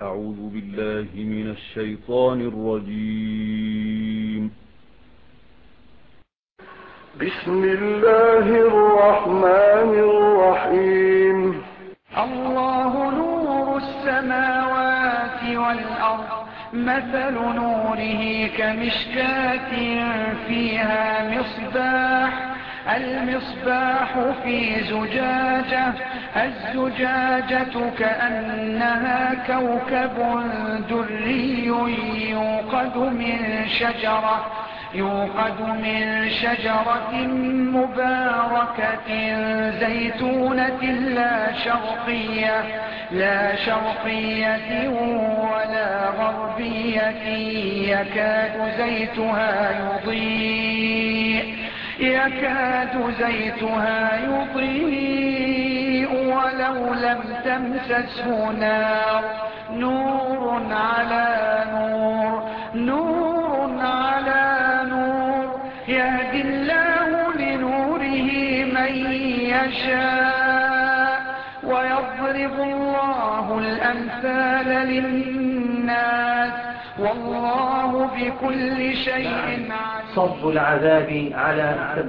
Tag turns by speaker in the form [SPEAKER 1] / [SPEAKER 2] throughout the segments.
[SPEAKER 1] أعوذ بالله من الشيطان الرجيم.
[SPEAKER 2] بسم الله الرحمن الرحيم.
[SPEAKER 3] الله نور السماوات والأرض، مثل نوره كمشكاة فيها مصباح، المصباح في زجاجة، الزجاجة كأنها كوكب دري يوقد من شجرة مباركة زيتونة لا شرقية ولا غربية، يكاد زيتها يضيء ولو لم تمسسه نار، نور على نور، يهدي الله لنوره من يشاء، ويضرب الله الأمثال للناس، والله بكل شيء عليم.
[SPEAKER 4] صب العذاب على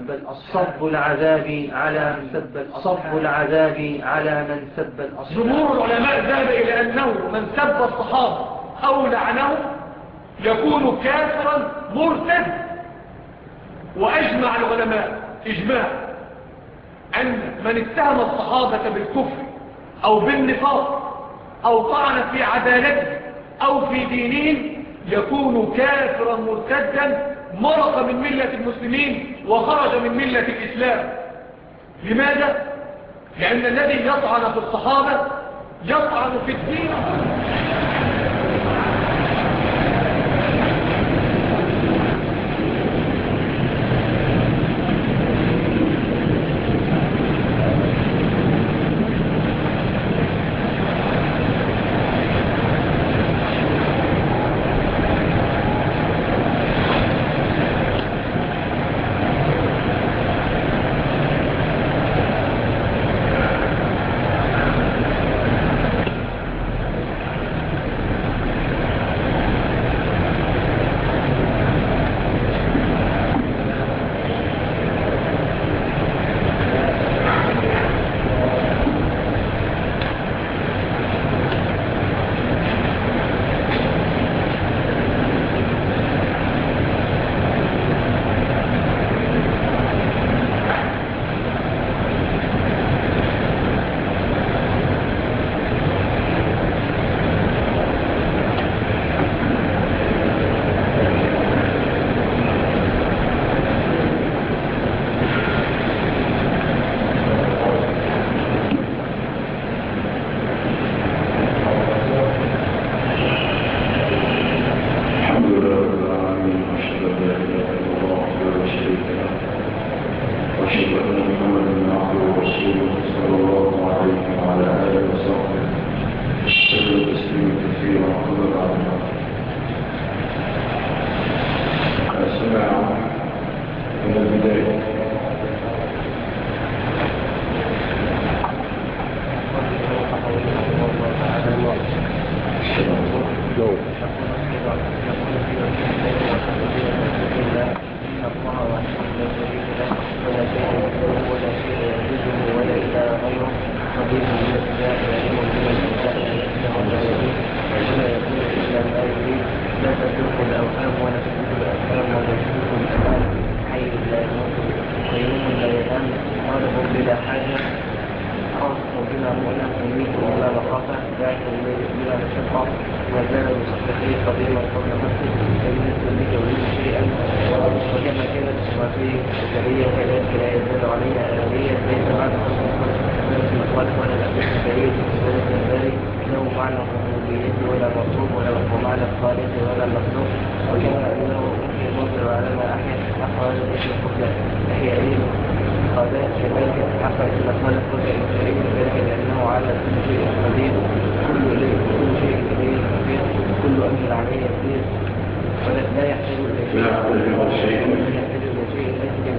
[SPEAKER 4] من سب الأصحاب.
[SPEAKER 5] جمهور العلماء ذهب إلى أنه من سب الصحابة أو لعنهم يكون كافرا مرتد، وأجمع العلماء إجماع أن من اتهم الصحابة بالكفر أو بالنفاق أو طعن في عدالته أو في دينهم يكون كافرا مرتدا، مرق من ملة المسلمين وخرج من ملة الإسلام. لماذا؟ لأن الذي يطعن في الصحابة يطعن في الدين.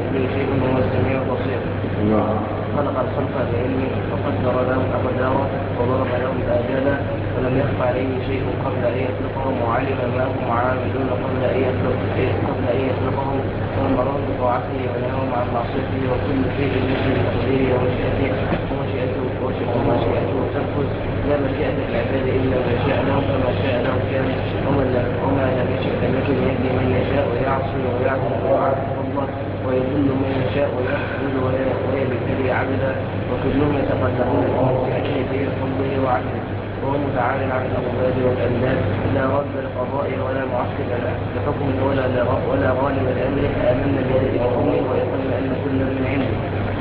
[SPEAKER 4] خلق الخلق بعلمه فقدر له أقداره وضرب لهم الآجال ولم يخف عليه شيء قبل أن يخلقهم وعلم ما هم عاملون قبل أن يخلقهم وأمرهم بطاعته ونهاهم عن معصيته وكل شيء يجري بتقديره ومشيئته تنفذ لا مشيئة العباد إلا ما شاء لهم فما شاء لهم كان وما لم يشاء لم يكن يهدي من يشاء ويعصي ويعبد الله ويذل من يشاء ويخذل ويبتلي عبدا وكلهم يتقلبون في كيفية فضله وعدله وهو متعال عن الأضداد والأنداد لا رد لقضاء ولا معقب لحكم ولا غالب لأمره آمنا بذلك كله ويقول أن كل من عنده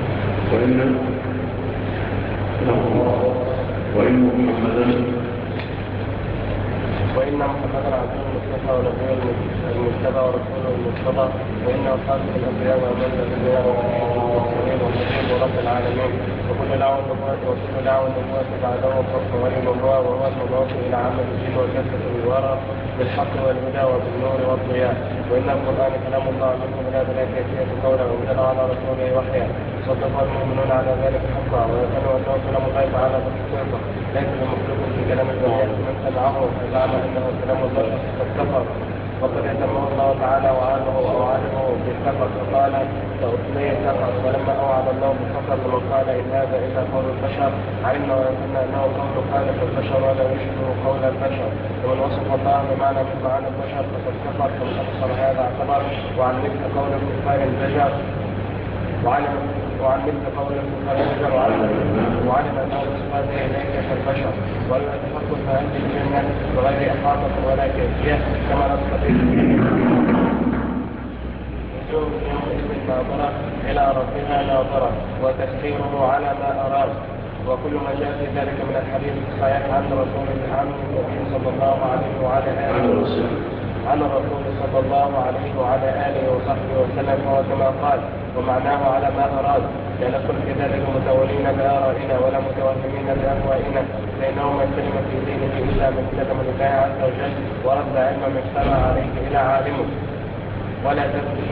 [SPEAKER 4] وإن محمدا عبده المصطفى ونبيه المجتبى ورسوله المرتضى وإنه خاتم الأنبياء وأمام الأنبياء والمرسلين والنبيين ورب العالمين وكل دعوة النبوة بعده فوق ولي الله وهو المبعوث إلى عامة الدين وكافة الورى بالحق والهدى وبالنور والضياء وإن القرآن كلام الله منه بلا كيفية قولا وأنزل على رسوله وحيا صدق المؤمنون على ذلك حقا ويقولوا أنه كلام الله تعالى بالحقيقة ليس بمخلوق في كلام البشر من سمعه فزعم أنه كلام الله قد كفر وقد يتمه الله تعالى وعاده بالكفر فقال سأطلي كفر ولما أوعد الله بالكفر لمن قال إن هذا إلا قول البشر علمنا ويقولنا أنه قول خالق البشر ولا يشبه قول البشر ومن وصف الله بمعنى من معاني البشر فقد كفر فمن أبصر هذا اعتبر وعن مثل قول الكفار البشر وعن مثل قول الكفار البشر وعلم أنه بصفاته ليس كالبشر ولا يتفكر في هذه الجنة بغير إحاطة ولا كيفية كما نستطيع يومئذ ناظرة إلى ربها ناظرة وتسخيره على ما أراد وكل ما جاء في ذلك من الحديث الصحيح عن رسول النبي صلى الله عليه وعلى آله وصحبه وسلم هو كما قال ومعناه على ما أراد لا نكن كذلك متولين بآرائنا ولا متوهمين بأهوائنا فإنه من كلمة في دينه إلا من كلم لله عز وجل ورد علم من اجتمع عليه إلى عالمه ولا تسكت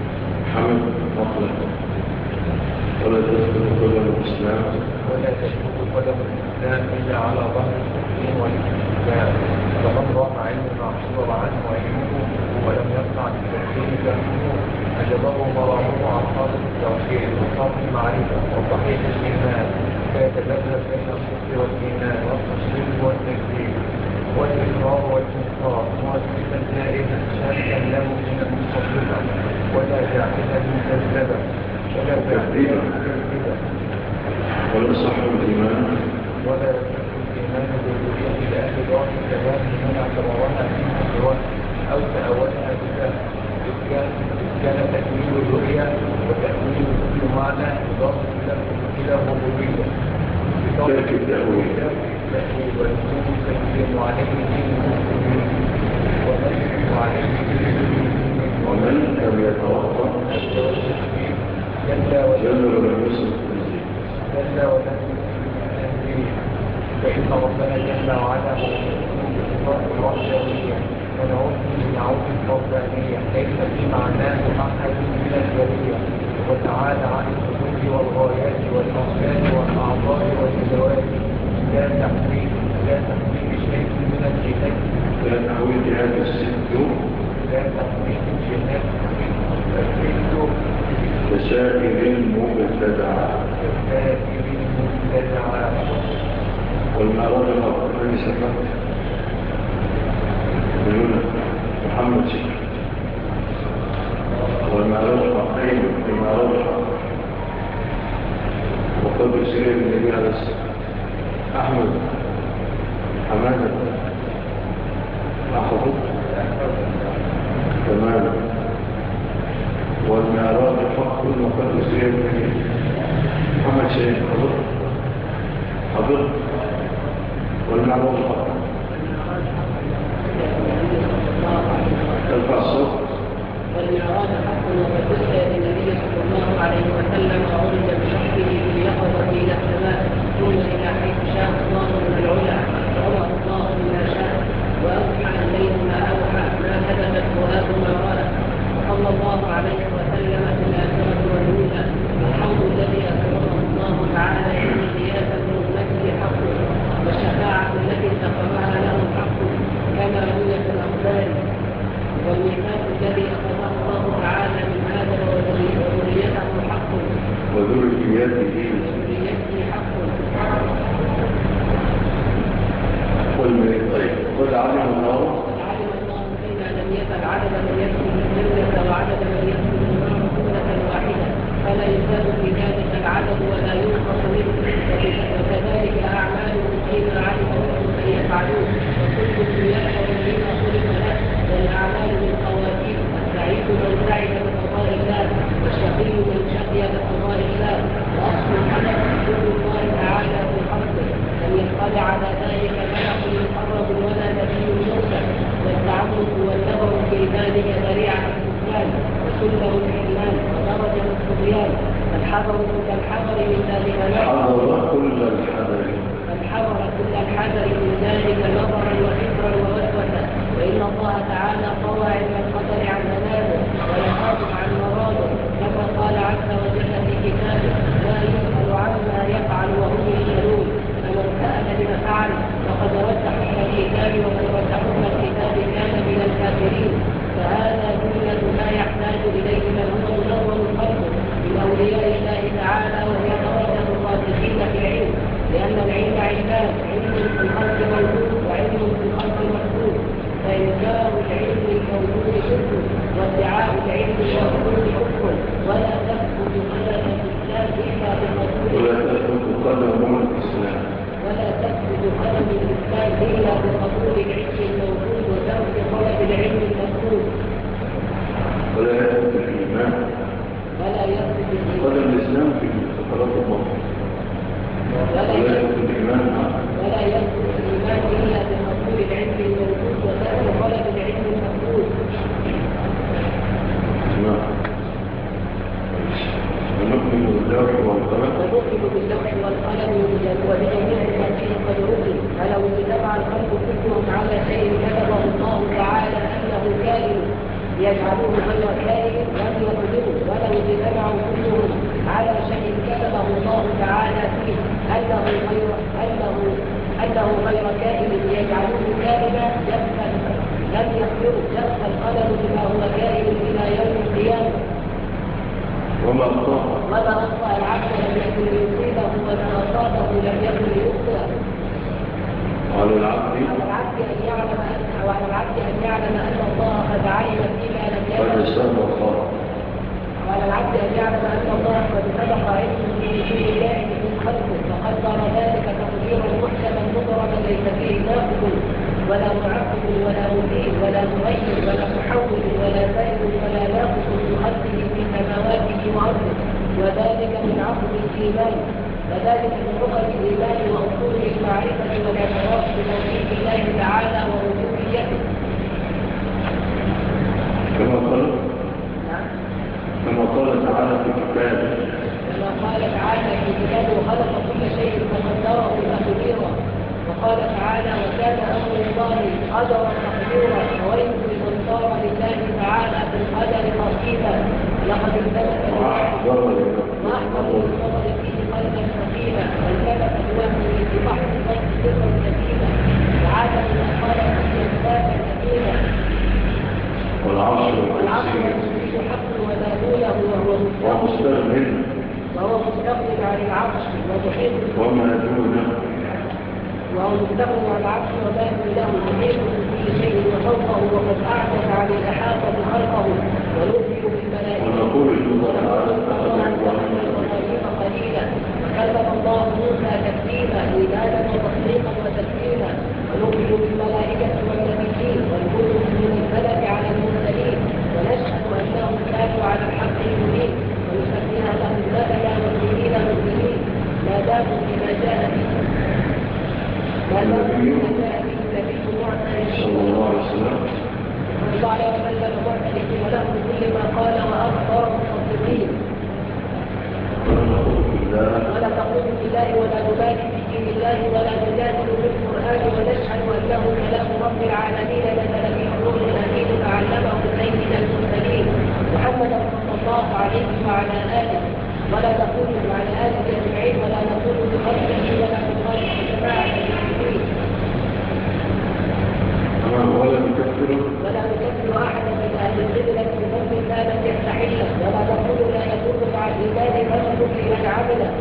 [SPEAKER 4] قدم الإسلام إلا على ظهر الدين والإسلام فمن رام علم معصوب عنه علمه ولم يصنع بالتفكير فهمه أجبه مرامه عن خالص التوحيد وصاف المعرفة وصحيح الإيمان فيتذبذب بين الصدق والإيمان والتصديق والتكذيب والإقرار والإنكار مؤسسا دائما شاكا له من المصدقة ولا جاحدا مكذبا ولا تكذيبا
[SPEAKER 2] ولا صح الإيمان
[SPEAKER 4] بالوجود لأهل ظاهر الكلام من اعتبرها فيها سواء أو تأولها بها كان تكميل الرؤيا وتكميل كل معنى إضافة إلى الربوبية
[SPEAKER 2] ترك التأويل
[SPEAKER 4] والنسوم تسلم عليه دين المسلمين ونجم عليه دين المسلمين
[SPEAKER 2] ومن لم يتوقع جل ولم يصل فإن ربنا جل وعلا بصفات الوحدانية ونعوذ الفردانية ليس في معناه أحد من البرية وتعالى عن الحدود والغايات والأصفاد والأعضاء والأدوات لا تحويل شيء من الجهات لا تحويل جهات الست وسائر المبتدعات والمعراض الأفضل سفر من محمد شكر والمعراض الحقين والمعراض الحق وقد يسير النبي عليه السلام أحمد حمادة أحفظ تماما والمعراض الحق وقد يسير النبي محمد شكر حضر والمعروض الحق ارفع الصوت
[SPEAKER 6] والمعراض حق وقد أسرى النبي صلى الله عليه وسلم وعرج بشخصه في اليقظة إلى السماء ثم إلى حيث شاء الله من العلا وأمر الله بما شاء وأوحى الليل ما أوحى ما كذبت فؤاد ما رأى صلى الله عليه وسلم في الآخرة والأولى الحوض الذي أكرمه الله تعالى به زيادة من المجد حقه
[SPEAKER 2] الله
[SPEAKER 6] علم الله فيما لم يفعل عدد من يدخل الجنة وعدد من يدخل النار جملة واحدة فلا يزال في ذلك العدد ولا ينقص منه وكذلك أعمالهم فيما علم منهم أن يفعلون وكل يفعل بما خلق له والأعمال من خواتيم السعيد من سعد بقضاء الله والشقي من شقي بقضاء الله وأصل الحدث حدود الله تعالى في خلقه لم يطلع على ذلك ملك مقرب ولا نبي مرسل والتعمق والنظر في ذلك ذريعة السكان وسنه الحرمان ودرجة الطغيان فالحذر كالحذر من ذلك
[SPEAKER 2] حذر كل الحذر
[SPEAKER 6] فالحذر كل الحذر من ذلك نظرا وفكرا ووسوسة وإن الله تعالى طوى علم القدر عن منامه ونهاهم عن مراده كما قال عز وجل في كتابه لا يسأل عما يفعل وهم يسألون فمن سأل بما فعل فقد رد حكم الكتاب ومن رد حكم الكتاب كان من الكافرين فهذا جملة ما يحتاج إليه من هو منظم القلب من أولياء الله تعالى وهي درجة الراسخين في العلم لأن العلم علمان علم في الخلق موجود وعلم في الخلق مكتوب فإنكار العلم الموجود كفر وادعاء العلم الموجود كفر ولا تثبت قدم الإسلام إلا بقبول
[SPEAKER 2] ولا تثبت قدم الإسلام
[SPEAKER 6] ولا تثبت قدم الإسلام إلا بقبول العلم الموجود وترك طلب العلم المطلوب
[SPEAKER 2] ولا يثبت الإيمان
[SPEAKER 6] ولا يثبت
[SPEAKER 2] قدم الإسلام في فقرات الموت ولا يثبت الإيمان
[SPEAKER 6] ولا يثبت الإيمان إلا بقبول العلم الموجود وترك طلب العلم المطلوب
[SPEAKER 2] ونؤمن باللوح والقلم
[SPEAKER 6] ونؤمن باللوح والقلم وبجميع ما فيه قد رسل فلو اجتمع الخلق كلهم على شيء كتبه الله تعالى أنه كائن يجعلوه غير كائن لم يقدروا ولو اجتمعوا كلهم على شيء كتبه الله تعالى فيه أنه غير كائن يجعلوه كائنا لم يقدروا يبقى القلم بما هو كائن إلى يوم القيامة
[SPEAKER 2] وما أخطأ
[SPEAKER 6] العبد لم يكن ليصيبه وما أصابه لم يكن ليخطئه
[SPEAKER 2] وعلى العبد
[SPEAKER 6] أن يعلم أن الله قد علم فيما لم
[SPEAKER 2] قد
[SPEAKER 6] يكن
[SPEAKER 2] سبق
[SPEAKER 6] وعلى العبد أن يعلم أن الله قد سبق علمه في كل شيء من خلقه فقدر ذلك تقديرا محكما مضربا ليس فيه ناقض ولا معقب ولا مزيد ولا مغير ولا محول ولا زائد ولا ناقص من خلقه في سماواته وأرضه وذلك من عقد الإيمان وذلك من لغة الإيمان وأصول المعرفة والاعتراف بتوحيد الله تعالى وربوبيته
[SPEAKER 2] كما قال تعالى في كتابه
[SPEAKER 6] كما قال تعالى في كتابه خلق كل شيء فقدره تقديرا وقال تعالى وكان أمر الله قدرا تقديرا وويل لمن صار لله تعالى في القدر نصيبا لقد انتبه وأحضر للنظر فيه قلبا سكينا وانتبه بوهمه في بحر الخلق سرا سكينا وعاد إلى قال فيه إنسانا سكينا
[SPEAKER 2] والعصر
[SPEAKER 6] والكرسي حق ونابوله وهو مستغن عن العرش ومحيط
[SPEAKER 2] وما دونه
[SPEAKER 6] وهو مستغن عن العرش وما دونه محيط بكل شيء وفوقه وقد أعجز عن الإحاطة خلقه ونؤمن بالملائكة
[SPEAKER 2] ونقول الله
[SPEAKER 6] قليلا وكلم الله موسى تكليما إيمانا وتصديقا وتسليما ونؤمن بالملائكة والنبيين والكتب المنزلة على المرسلين ونشهد أنهم كانوا على الحق المبين ونسميها لهم نبيا مسلمين مسلمين ما داموا بما جاء به النبي معترف
[SPEAKER 2] صلى الله عليه وسلم
[SPEAKER 6] صلى الله عليه وسلم معترف وله بكل ما قال وأخبر مصدقين ولا نقول بالله ولا نبالي في دين الله ولا نجادل بالقرآن ونشهد أنه كلام رب العالمين نزل به الروح الأمين فعلمه سيد المرسلين محمد صلى الله عليه وعلى آله ولا نقول على آله أجمعين ولا نقول بخلقه ولا بخلق جماعة المسلمين ولا نكفر أحدا من أهل القبلة بذنب كانت يستحله ولا نقول لا يكون مع الإيمان ذنب لمن عمله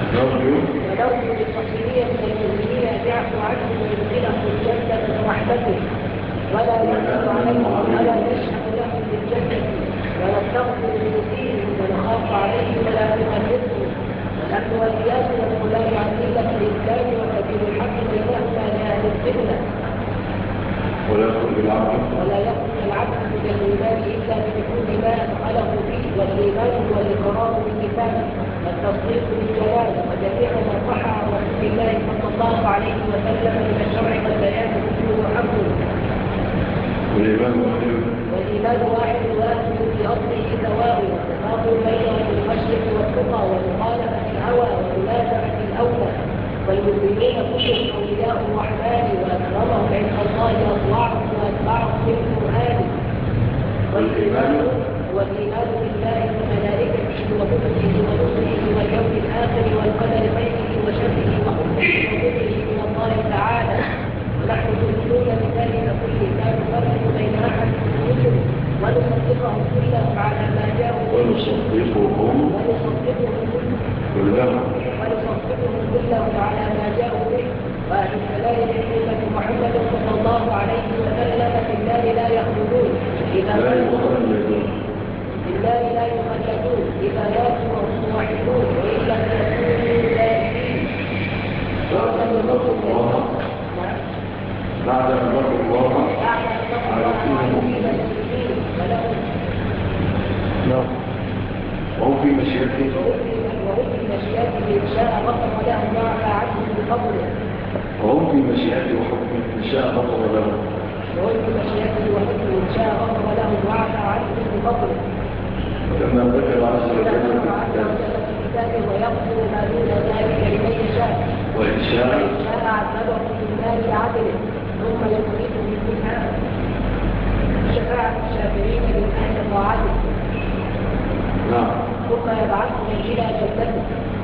[SPEAKER 6] ونرجو للمسلمين من المسلمين أن يعفو عنهم ويدخلهم الجنة برحمته
[SPEAKER 2] ولا يخرج العبد
[SPEAKER 6] من الإيمان إلا بدخول ما أدخله فيه، والإيمان هو الإقرار باللسان والتصديق بالكلام وجميع ما صح عن رسول الله صلى الله عليه وسلم من الشرع والبيان كله حق. والإيمان واحد وأهله في أصله سواء، والتفاضل بينه بالمشرق والتقى ومخالفة الهوى وملازمة الأولى. والمسلمين كلهم أولياء الرحمن، وأكرمهم عند الله أطوعهم وأتبعهم بالقرآن. والإيمان بالله وملائكته وكتبه ورسله واليوم الآخر والقدر خيره وشره وحكمه وقدره من الله تعالى. ونحن مؤمنون بذلك كله لا نفرق بين أحد من الرسل، ونصدقهم كلهم على ما جاءوا به. ونصدقهم كلهم على ما جاءوا به. وأهل السلام من أمة محمد صلى الله عليه وسلم في النار لا يخلدون إذا ماتوا وهم موحدون، وإن لم يكونوا ذلكين
[SPEAKER 2] بعد أن لقوا الله وهم في مشيئته إن شاء غفر لهم وعفى عنهم بفضله. وهم في مشيئته وحكمه إن شاء غفر لهم وكما ذكر عز وجل في كتابه
[SPEAKER 6] ويغفر ما دون ذلك لمن يشاء،
[SPEAKER 2] وإن شاء
[SPEAKER 6] عذبهم في النار بعدله ثم يخرجهم منها شفاعة الشافعين لله وعدله.
[SPEAKER 2] نعم.
[SPEAKER 6] ثم يبعثهم إلى جنته.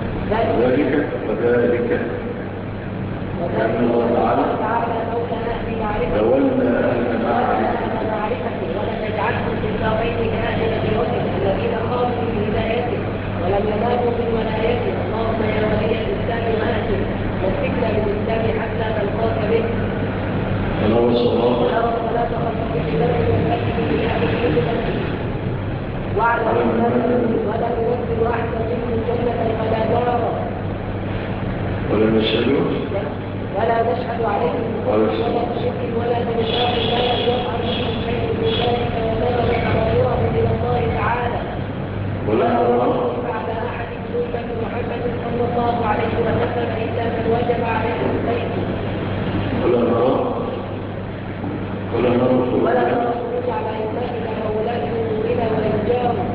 [SPEAKER 2] وذلك لأن الله تعالى تولى أهل معرفته
[SPEAKER 6] ولم يجعلهم في الدارين كأهل بوجه الذين خافوا من هدايته ولم ينالوا من ولايته. اللهم يا ولي الإسلام وأهله وفقنا بالإسلام حتى نلقاك به.
[SPEAKER 2] ونرى الصلاة
[SPEAKER 6] خلفك بذنب والأكل بأهل كلمته واعلم ولا ينزل أحدا منهم جنة ولا نارا
[SPEAKER 2] ولا نشهد عليهم
[SPEAKER 6] ولا بشرك ولا بنفاق لا يفعل منهم شيء من ذلك ولا يتغيره من الله تعالى
[SPEAKER 2] ولا نرى
[SPEAKER 6] على أحد سنة محمد صلى الله عليه وسلم إلا من وجب عليه الخير.
[SPEAKER 2] ولا نرى
[SPEAKER 6] الخروج على إسلامنا وولاة أمورنا وإنجارنا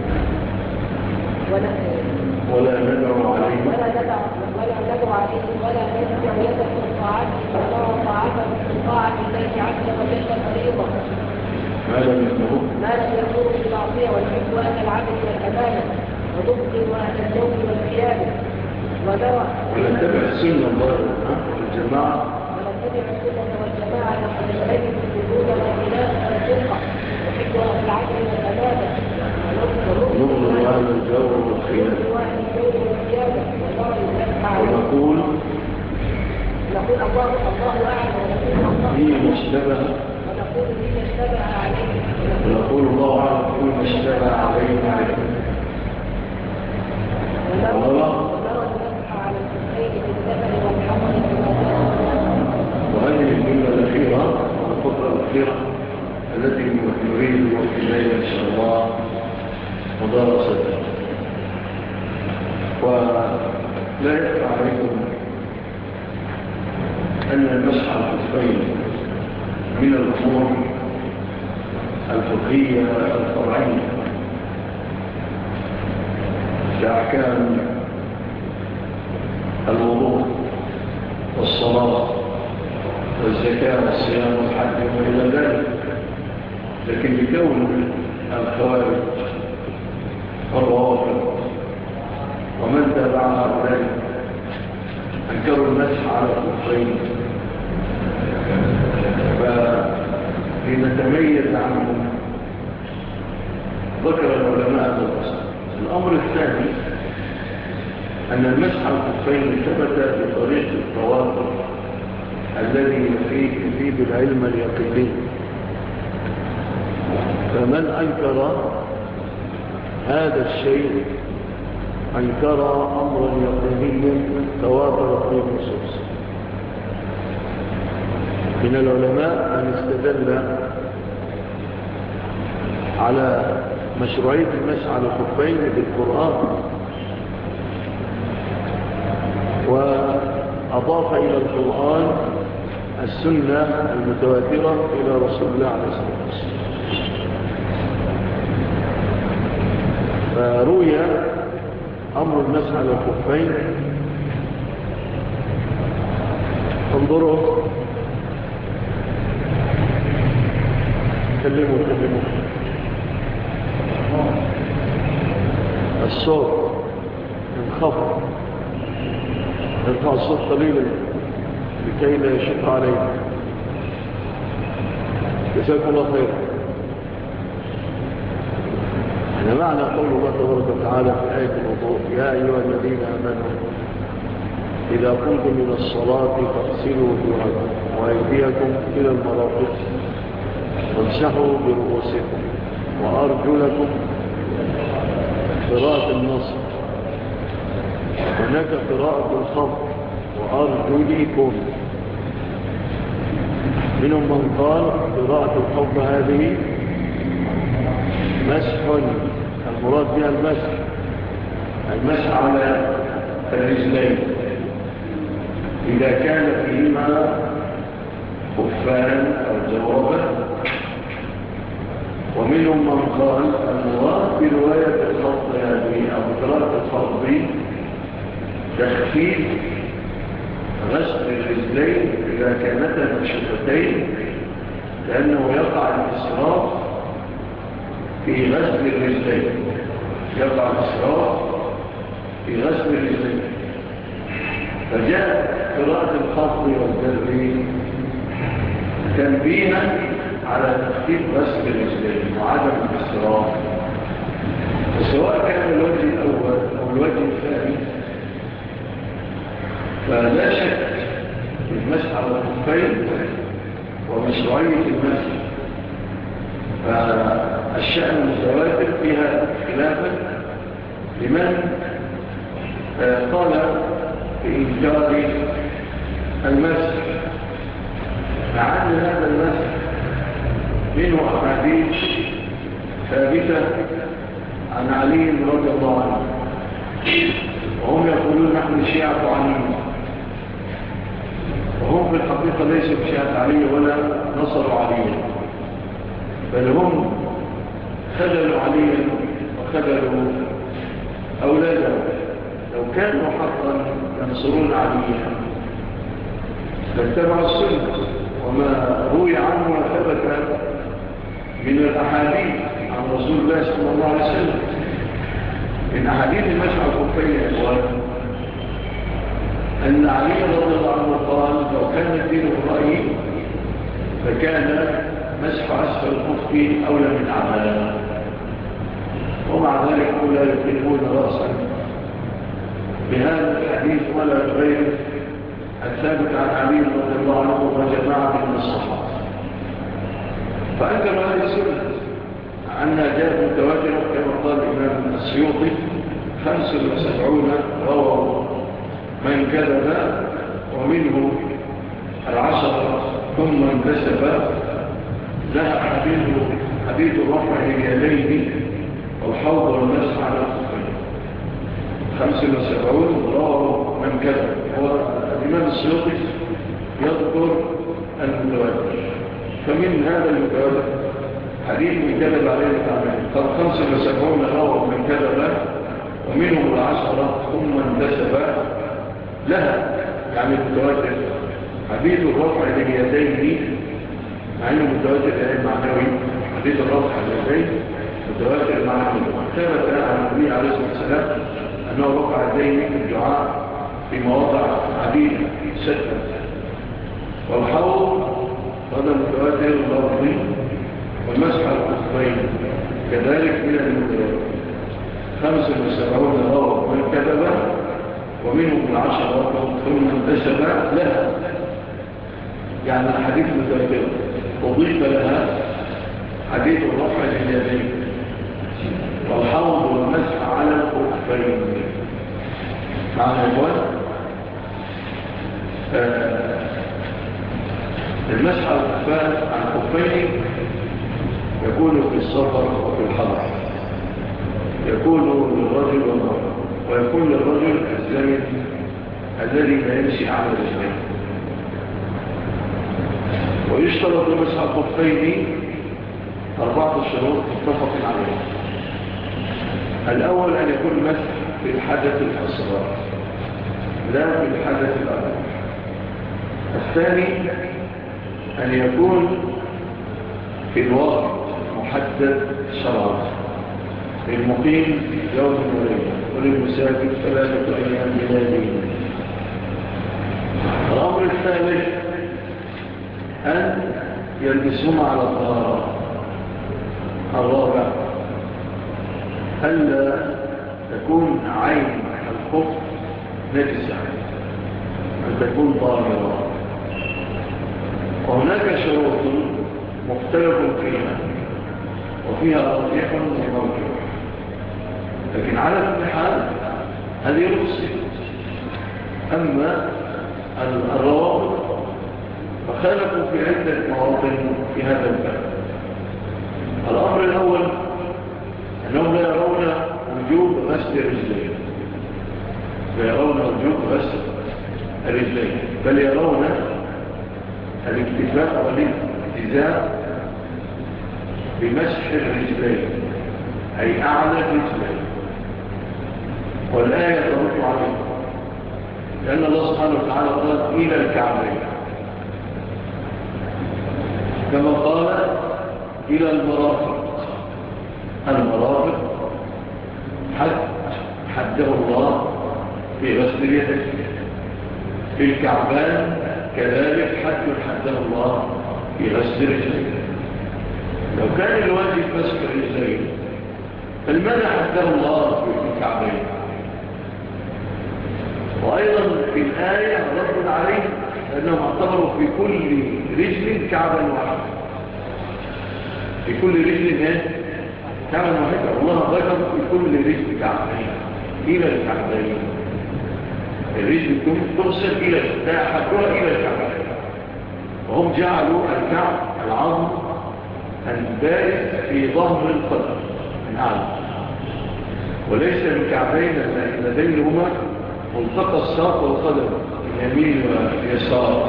[SPEAKER 2] ولا ندعو عليهم
[SPEAKER 6] ولا ندعو عليهم ولا ندعو يدهم طاعتهم ولا طاعتهم من طاعة الله عز وجل فريضة
[SPEAKER 2] ما لم
[SPEAKER 6] يكونوا بالمعصية والحب وأهل العدل والأمانة وتبقي وأهل الجور والخيانة
[SPEAKER 2] ونتبع السنة والجماعة
[SPEAKER 6] ونجتنب الحدود والخلاف والفرقة وحب أهل العدل والأمانة
[SPEAKER 2] ونبغض أهل الجور والخيانة ونقول
[SPEAKER 6] الله أعلم
[SPEAKER 2] فيما اشتبه
[SPEAKER 6] عليه
[SPEAKER 2] ونقول الله أعلم فيما اشتبه علينا وهذه الجملة الأخيرة الفقرة الأخيرة التي نريد إليها إن شاء الله مدارستها. ولا يخفى عليكم أن المسح على الخفين من الأمور الفقهية الفرعية كأحكام الوضوء والصلاة والزكاة والصيام والحج وإلى ذلك. لكن بكون الخوارج والروافض ومن تابعها ذلك أنكروا المسح على الخفين، فلنتميز عنهم ذكر العلماء المسح. الأمر الثاني أن المسح على الخفين ثبت بطريق التواتر الذي يفيد العلم اليقيني، فمن أنكر هذا الشيء أنكر أمرا يقينيا تواتر في النصوص.
[SPEAKER 7] من العلماء من استدل على مشروعية المسح على الخفين بالقرآن، وأضاف إلى القرآن السنة المتواترة إلى رسول الله عليه الصلاة والسلام. فروي أمر المسح على الخفين. انظروا، كلموا الصوت انخفض، ارفع الصوت قليلا لكي لا يشق علينا. جزاكم الله خير. هذا معنى قول الله تبارك وتعالى في آية الوضوء: يا أيها الذين آمنوا إذا قمتم إلى الصلاة فاغسلوا وجوهكم وأيديكم إلى المرافق وامسحوا برؤوسكم وأرجلكم. قراءة النصر، هناك قراءة الخفض وأرجلكم. منهم من قال قراءة الخفض هذه مسح، المراد بها المسح على الرجلين إذا كان فيهما خفان أو جوربا. ومنهم من قال المراد برواية الخفض هذه أو قراءة الخفض تخفيف غسل الرجلين إذا كانتا مكشوفتين، لأنه يقع الإسراف في غسل الرجلين، فجاء قراءة الخفض والجر تنبيها على تخفيف غسل الرجلين وعدم الإسراف. وسواء كان الوجه الأول أو الوجه الثاني فلا شك في المسح على الخفين ومشروعية المسح. فالشأن المتواتر فيها خلافا لمن قال بإنكار المسح، مع أن هذا المسح منه أحاديث ثابتة عن علي رضي الله عنه، وهم يقولون نحن شيعة علي، وهم في الحقيقة ليسوا بشيعة علي ولا نصروا علي، بل هم خذلوا عليا وخذلوا أولادهم. لو كانوا حقا ينصرون عليا فاتبعوا السنة وما روي عنه وثبت من الأحاديث عن رسول الله صلى الله عليه وسلم. من أحاديث المسح على الخفين يا إخوان أن علي رضي الله عنه قال لو كان الدين برأيي فكان مسح أسفل الخف أولى من أعمال، ومع ذلك لا يقلبون رأسا بهذا الحديث ولا غيره الثابت عن علي رضي الله عنه وجماعة من الصحابة. فأنكر هذه السنة عنها جاءت متواترة كما قال الإمام السيوطي 75 رووا من كذب ومنه 10 ثم انتسب لها حديث الرفع اليدين والحوض والمسح على الخفين. 75 رووا من كذب. هو الإمام السيوطي يذكر المتواتر، فمن هذا المتواتر حديث من كذب عليه التعامل قال 75 رووا من كذب ومنهم 10 ثم انتسب لها، يعني متواتر. حديث الرفع اليدين مع انه متواتر معنوي، حديث الرفع اليدين متواتر معنوي. ثبت عن النبي عليه الصلاه والسلام انه رفع يديه في الدعاء في مواضع عديده 6. والحوض هذا متواتر لفظي، والمسح على الخفين كذلك من المتواتر. 75 رووا من كذب ومنهم 10 ثم انتسب لها، يعني الحديث متواتر أضيف لها حديث الرفع اليدين والحوض والمسح على الخفين. معنى الإخوان المسح على الخفين يكون في السفر وفي الحضر، يكون للرجل والمرأة، ويكون للرجل الزمن الذي لا يمشي على رجلين. ويشترط المسح على الخفين 4 شروط متفق عليها. الأول أن يكون مسح في الحدث الأصغر لا في الحدث الأكبر. الثاني أن يكون في الوقت محدد شرعا، للمقيم يوم وليلة وللمسافر 3 أيام بليالين. الأمر الثالث أن يلبسهما على الطهارة. الرابع ألا تكون عين الخف نجسة، أن تكون طاهرة. وهناك شروط مختلف فيها وفيها راجح ومرجوح، لكن على كل حال هذه رخصة. أما الروابط فخالفوا في عدة مواطن في هذا الباب. الأمر الأول أنهم لا يرون وجوب غسل الرجلين، لا يرون وجوب غسل الرجلين، بل يرون الاكتفاء والالتزام بمسح الرجلين، أي أعلى الرجلين. والآية ترد عليه، لأن الله سبحانه وتعالى قال إلى الكعبين، كما قال إلى المرافق. المرافق حده الله في غسل اليدين، في الكعبان كذلك حده الله في غسل الرجلين. لو كان الواجب مسح الرجلين فلماذا حده الله في الكعبين؟ وأيضا في الآية رد عليه لأنهم اعتبروا في كل رجل كعبا واحد، في كل رجل كعبا واحد. الله ذكر في كل رجل كعبين إلى الكعبين. الرجل تغسل إلى حدها إلى الكعبين، وهم جعلوا الكعب العظم البارز في ظهر القدم من أعلى، وليس الكعبين اللذين هما ملتقى الساق والقدم اليمين واليسار.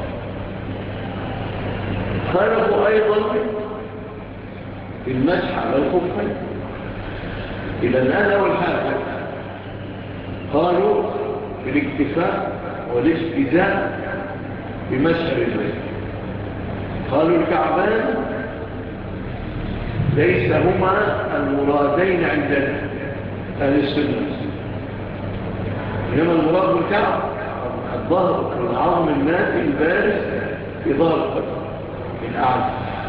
[SPEAKER 7] خالفوا أيضا المسح على الخفين. إذا الآن أول حاجة قالوا بالاكتفاء والالتزام بمسح الرجلين. قالوا الكعبان ليس هما المرادين عندنا أهل السنة، إنما المراد بالكعب الظهر العظم الناتي البارز في ظهر القدم من أعلى.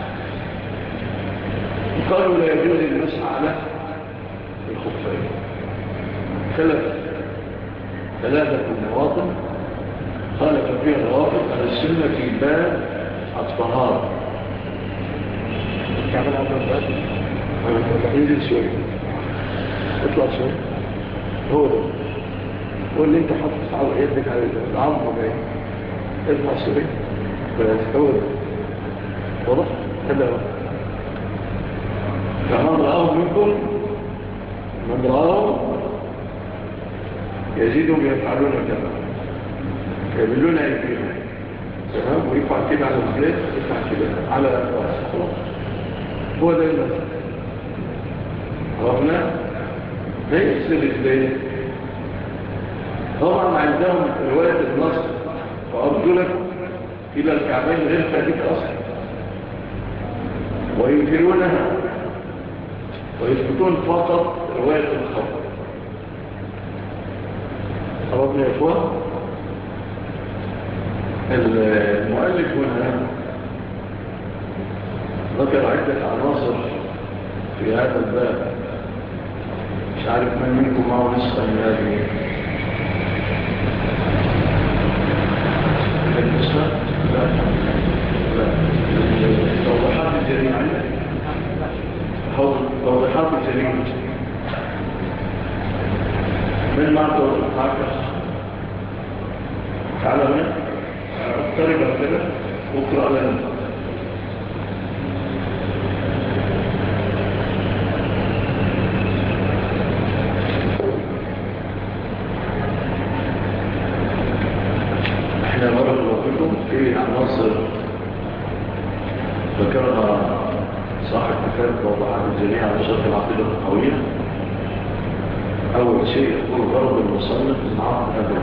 [SPEAKER 7] قالوا لا يجوز المسح على الخفين. ثلاثة مواطن خالف فيها الروابط على السنة في باب الطهارة.
[SPEAKER 4] كعب العظم
[SPEAKER 7] ينزل شوي، اطلع شوي، هو ده، هو اللي انت حطت على يدك على العظم وجاي، اطلع شوي بس، هو ده واضح؟ هذا هو. فمن رآه منكم، من رآه يزيدهم يفعلون كذا، يبلون أيديهم تمام، ويفعل كده على الزيت، يفعل كده على الرأس، خلاص هو ده المسح. رغم لا يكسر الزيت. طبعا عندهم رواية النص وأرجلكم إلى الكعبين غير ثابت أصلا، وينكرونها ويثبتون فقط رواية الخبر. عرفنا يا إخوان؟ المؤلف هنا ذكر عدة عناصر في هذا الباب، مش عارف من منكم معه نسخة من هذه النسخة؟ لا توضيحات الجريمة، توضيحات الجريمة من معه توضيحات. تعالى هنا اقترب كده اقرأ لنا. احنا بارك الله فيكم في عناصر ذكرها صاحب كتاب وضعها الجميع على شرط العقيدة القوية. أول شيء يقول غرض المصنف من عقد هذا.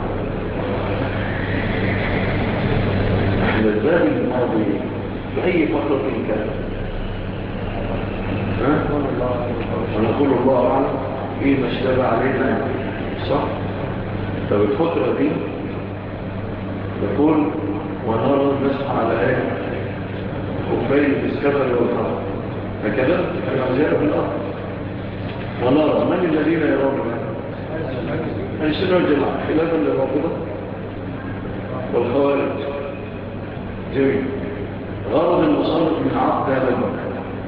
[SPEAKER 7] احنا الباب الماضي في أي فترة كان ونقول الله أعلم إيه ما اشتبه علينا صح؟ طب الفترة دي يقول ونرى المسح على ايه خفين بالسفر والخطر هكذا العزياء في الأرض. ونرى من الذين يرون السنة والجماعة خلافا للرافضة والخوارج. جميل. غرض المصنف من عقد هذا الباب.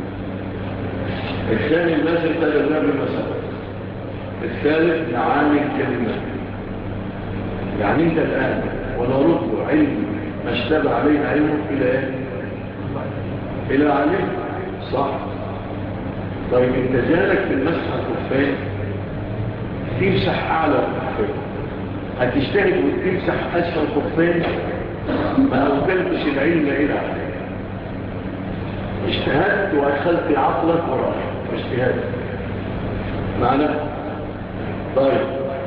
[SPEAKER 7] الثاني الناس ارتدوا بالمسافة. الثالث معاني الكلمات. يعني انت الآن ونرد علم ما اشتبه علينا علمه إلى ايه؟ إلى علم صح. طيب انت جالك في المسح الخفين تمسح أعلى الخفين هتجتهد وتمسح أسفل الخفين ما أوكلتش العلم إلى علم. اجتهدت وأدخلت عقلك ورأيك اجتهاد معنى. طيب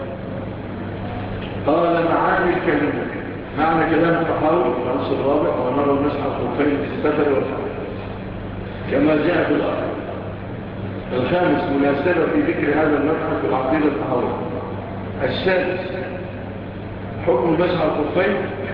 [SPEAKER 7] قال معاني الكلمة معنى كلام الطحاوي العنصر الرابع ونرى المسح الخفين في السفر والحرب كما جاء في الأرض. الخامس مناسبة في ذكر هذا المبحث في العقيدة الطحاوي. السادس حكم المسح الخفين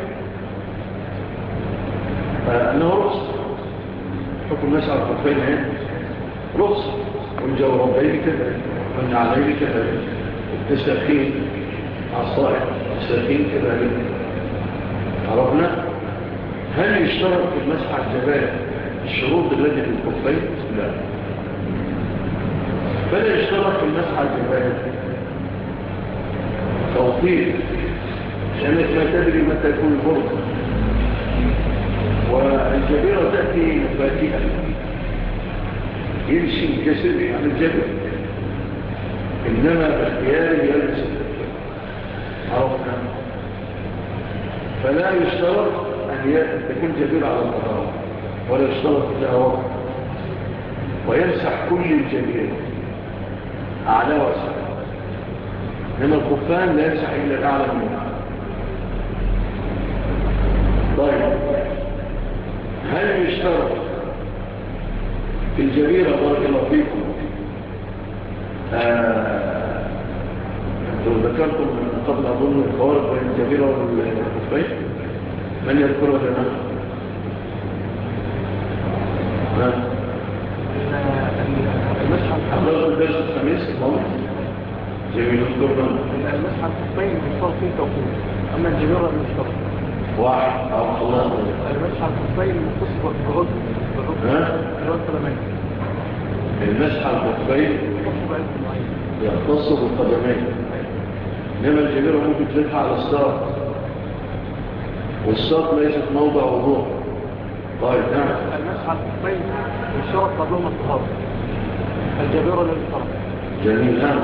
[SPEAKER 7] أنه رخص. حكم المسح الخفين ايه؟ رخص. والجوربين كذلك والنعلين كذلك التساخين عصائر التساخين كذلك. عرفنا. هل يشترط في المسح الجبال الشروط التي في الخفين؟ لا. فلا يشترط في المسح الجبال توطير لأنك ما تدري متى يكون البرد والجبيرة تأتي فاتئة يمشي الجسد عن الجبل إنما باختياره يلبس الكفر. عرفنا. فلا يشترط أن تكون جبيرة على الطهارة ولا يشترط لها وقت ويمسح كل الجبيرة أعلى وأسفل. إنما الخفان لا يمسح إلا الأعلى منه. طيب هل يشترط في الجبيرة بارك الله فيكم لو ذكرتم من قبل أظن الفوارق بين الجبيرة والخفين من يذكرها لنا؟
[SPEAKER 4] المسح
[SPEAKER 7] حضرت الدرس الخميس الماضي جميل اذكرنا.
[SPEAKER 4] المسح الخفين يشترط فيه توقيت أما الجبيرة المشترط
[SPEAKER 7] واحد أو خلاص.
[SPEAKER 4] المسح الخفين مختص بالقدمين.
[SPEAKER 7] المسح الخفين يختص بالقدمين. إنما الجبيرة ممكن تلفها على الساق والساق ليست موضع وضوء. طيب نعم.
[SPEAKER 4] المسح الخفين يشترط قبلهم الطهارة. الجبيرة لا يشترط.
[SPEAKER 7] جميل. نعم.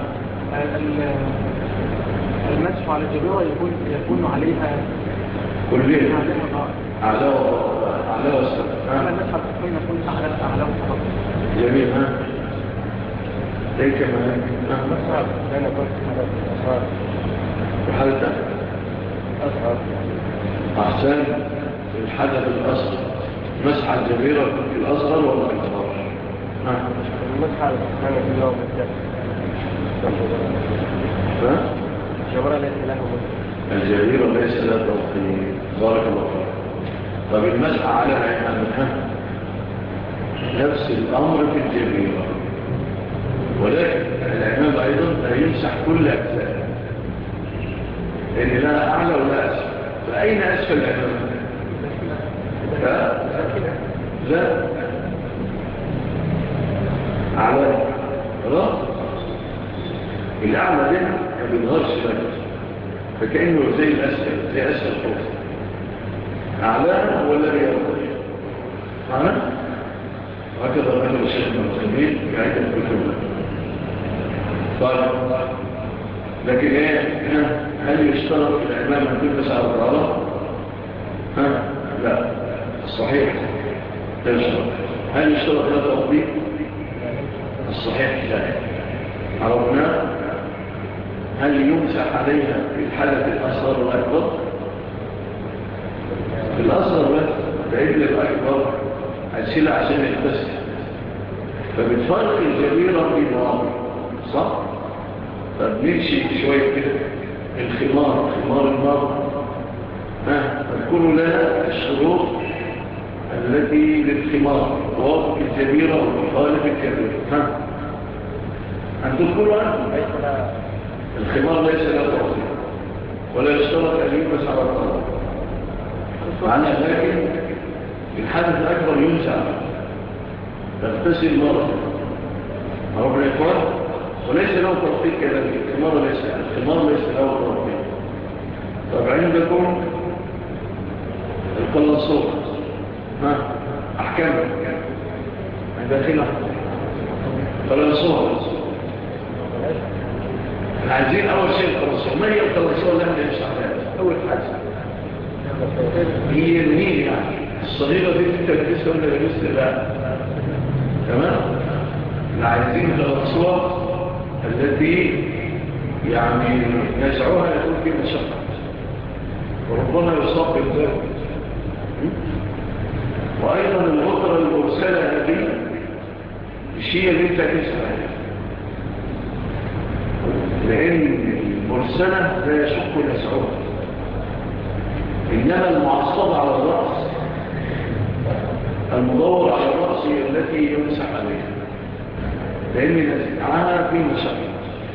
[SPEAKER 4] المسح على الجبيرة يكون عليها
[SPEAKER 7] كلها أعلى وأسفل.
[SPEAKER 4] المسح الخفين يكون أعلى وأسفل.
[SPEAKER 7] جميل. ها ليه كمان؟
[SPEAKER 4] مسح لأن كنت أسفل
[SPEAKER 7] وحالتك
[SPEAKER 4] أسفل
[SPEAKER 7] أحسن في الحدث الأصغر. مسح الجبيرة في الأصغر ولا في الأصغر؟
[SPEAKER 4] المسح على الخفين في اليوم الثالث. الجبيرة ليس لها مسح.
[SPEAKER 7] الجبيرة ليس لها توقيت. بارك الله فيك. طب المسح على العمام نفس الأمر في الجبيرة ولكن العمام أيضا لا يمسح كل أجزاء لأن لا أعلى ولا أسفل. فأين أسفل العمام؟ لا أعلى رأس الأعلى ده ما بيظهرش لك فكأنه زي الأسفل زي أسفل الخوف. أعلاها هو الذي يرضي معنا هكذا ذكر الشيخ ابن عثيمين في عدة كتب. طيب لكن ايه هل يشترط الامام ان تلبس على الطهارة؟ لا الصحيح لا يشترط. هل يشترط هذا التطبيق؟ الصحيح لا. عرفنا هل يمسح عليها في الحدث الأصغر والأكبر؟ في الأصغر بس بعيد الأكبر هتشيل عشان يغتسل فبتفرق الجبيرة في مواضع صح؟ فبنمشي شوية كده الخمار المرض تكون لنا الشروط التي للخمار ووقت الجبيرة ومخالف الكبيرة أن تذكروا الخمار ليس له توصيل ولا يشترط أن يلبس على الطاولة معنى لكن الحدث الأكبر ينزع تغتسل مرة عرفنا الإخوان وليس له توصيل كذلك الخمار ليس له توصيل. طب عندكم القلاصور أحكام داخلها قلاصور عايزين أول شيء القلاصور ما هي القلاصور لم يمسح عليها أول حاجة هي النيل يعني الصغيرة دي تلبسها ولا لبسها لا تمام عايزين القلاصور التي يعني نزعوها يكون في مشقة وربما يصاب بالذات وأيضا الغطرة المرسلة هذه الشيء اللي انت تسمع لأن المرسلة لا يشك نزعوها إنما المعصبة على الرأس المدور على الرأس هي التي يمسح عليها لأن نزعها في مشقة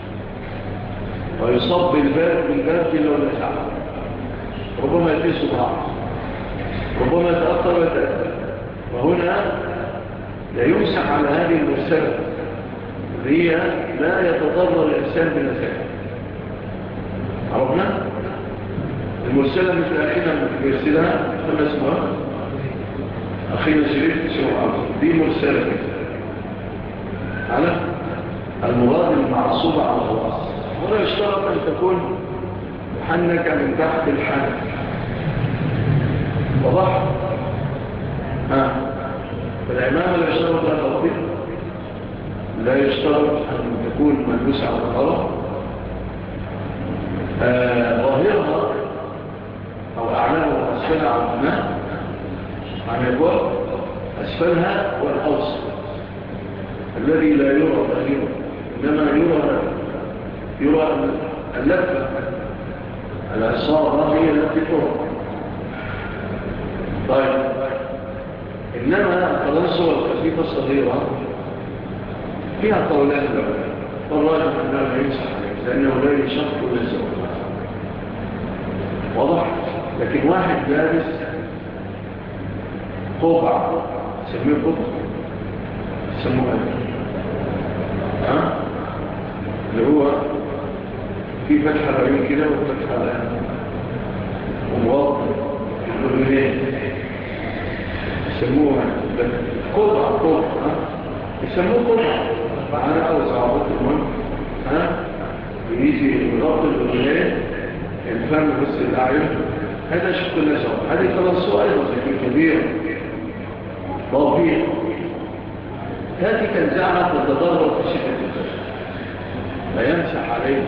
[SPEAKER 7] ويصاب بالباب لو نزعها ربما يتيس بعض ربما يتأثر ويتأثر وهنا لا يمسح على هذه المرسلة هي لا يتضرر الإنسان بنزعها عرفنا؟ المرسلة مثل أخينا مرسلها كما اسمها أخينا شريف دي مرسلة على المراد المعصوبة على الرأس ولا يشترط أن تكون محنكة من تحت الحنك وضح فالعمامة لا يشترط لها تطبيق لا يشترط أن تكون ملبوسة على الأرض ظاهرها أو أعلامها أسفلها عن الماء عن يقول أسفلها والأوسط الذي لا يرى تغييره إنما يرى اللفة العصارة هي التي ترى طيب إنما التنصر الخفيفة الصغيرة فيها قولان الأولى والراجح أنه لا يمسح لأنه لا يشق ولا يسوى واضح لكن واحد لابس قبع يسميه قبع يسموه اللي هو في فتحة العيون كده وفتحة ومواطن الأذنين يسموها قبع يسموه قبع معنا أوسع عبط المهم يجي يغطي الأذنين الفم بس الأعين هذا شق النسوة هذه تنصوا أيضا كبيرة ضوئية هذه تنزعها تتضرر في شكل لا يمسح عليه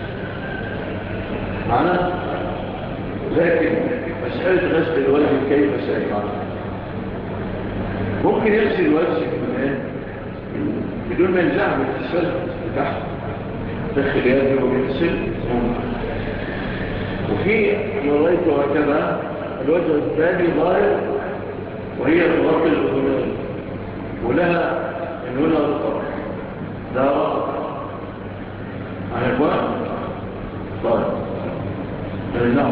[SPEAKER 7] معنا لكن مسألة غسل الوجه كيف سيفعل ممكن يغسل الوجه بدون ما ينزعه من السلف بتاعه داخل يده ويغسل وفي مريت وهكذا الوجه الثاني ظاهر وهي تغطي الأذنين ولها من هنا رطب لا رطب عن إخوان طيب نعم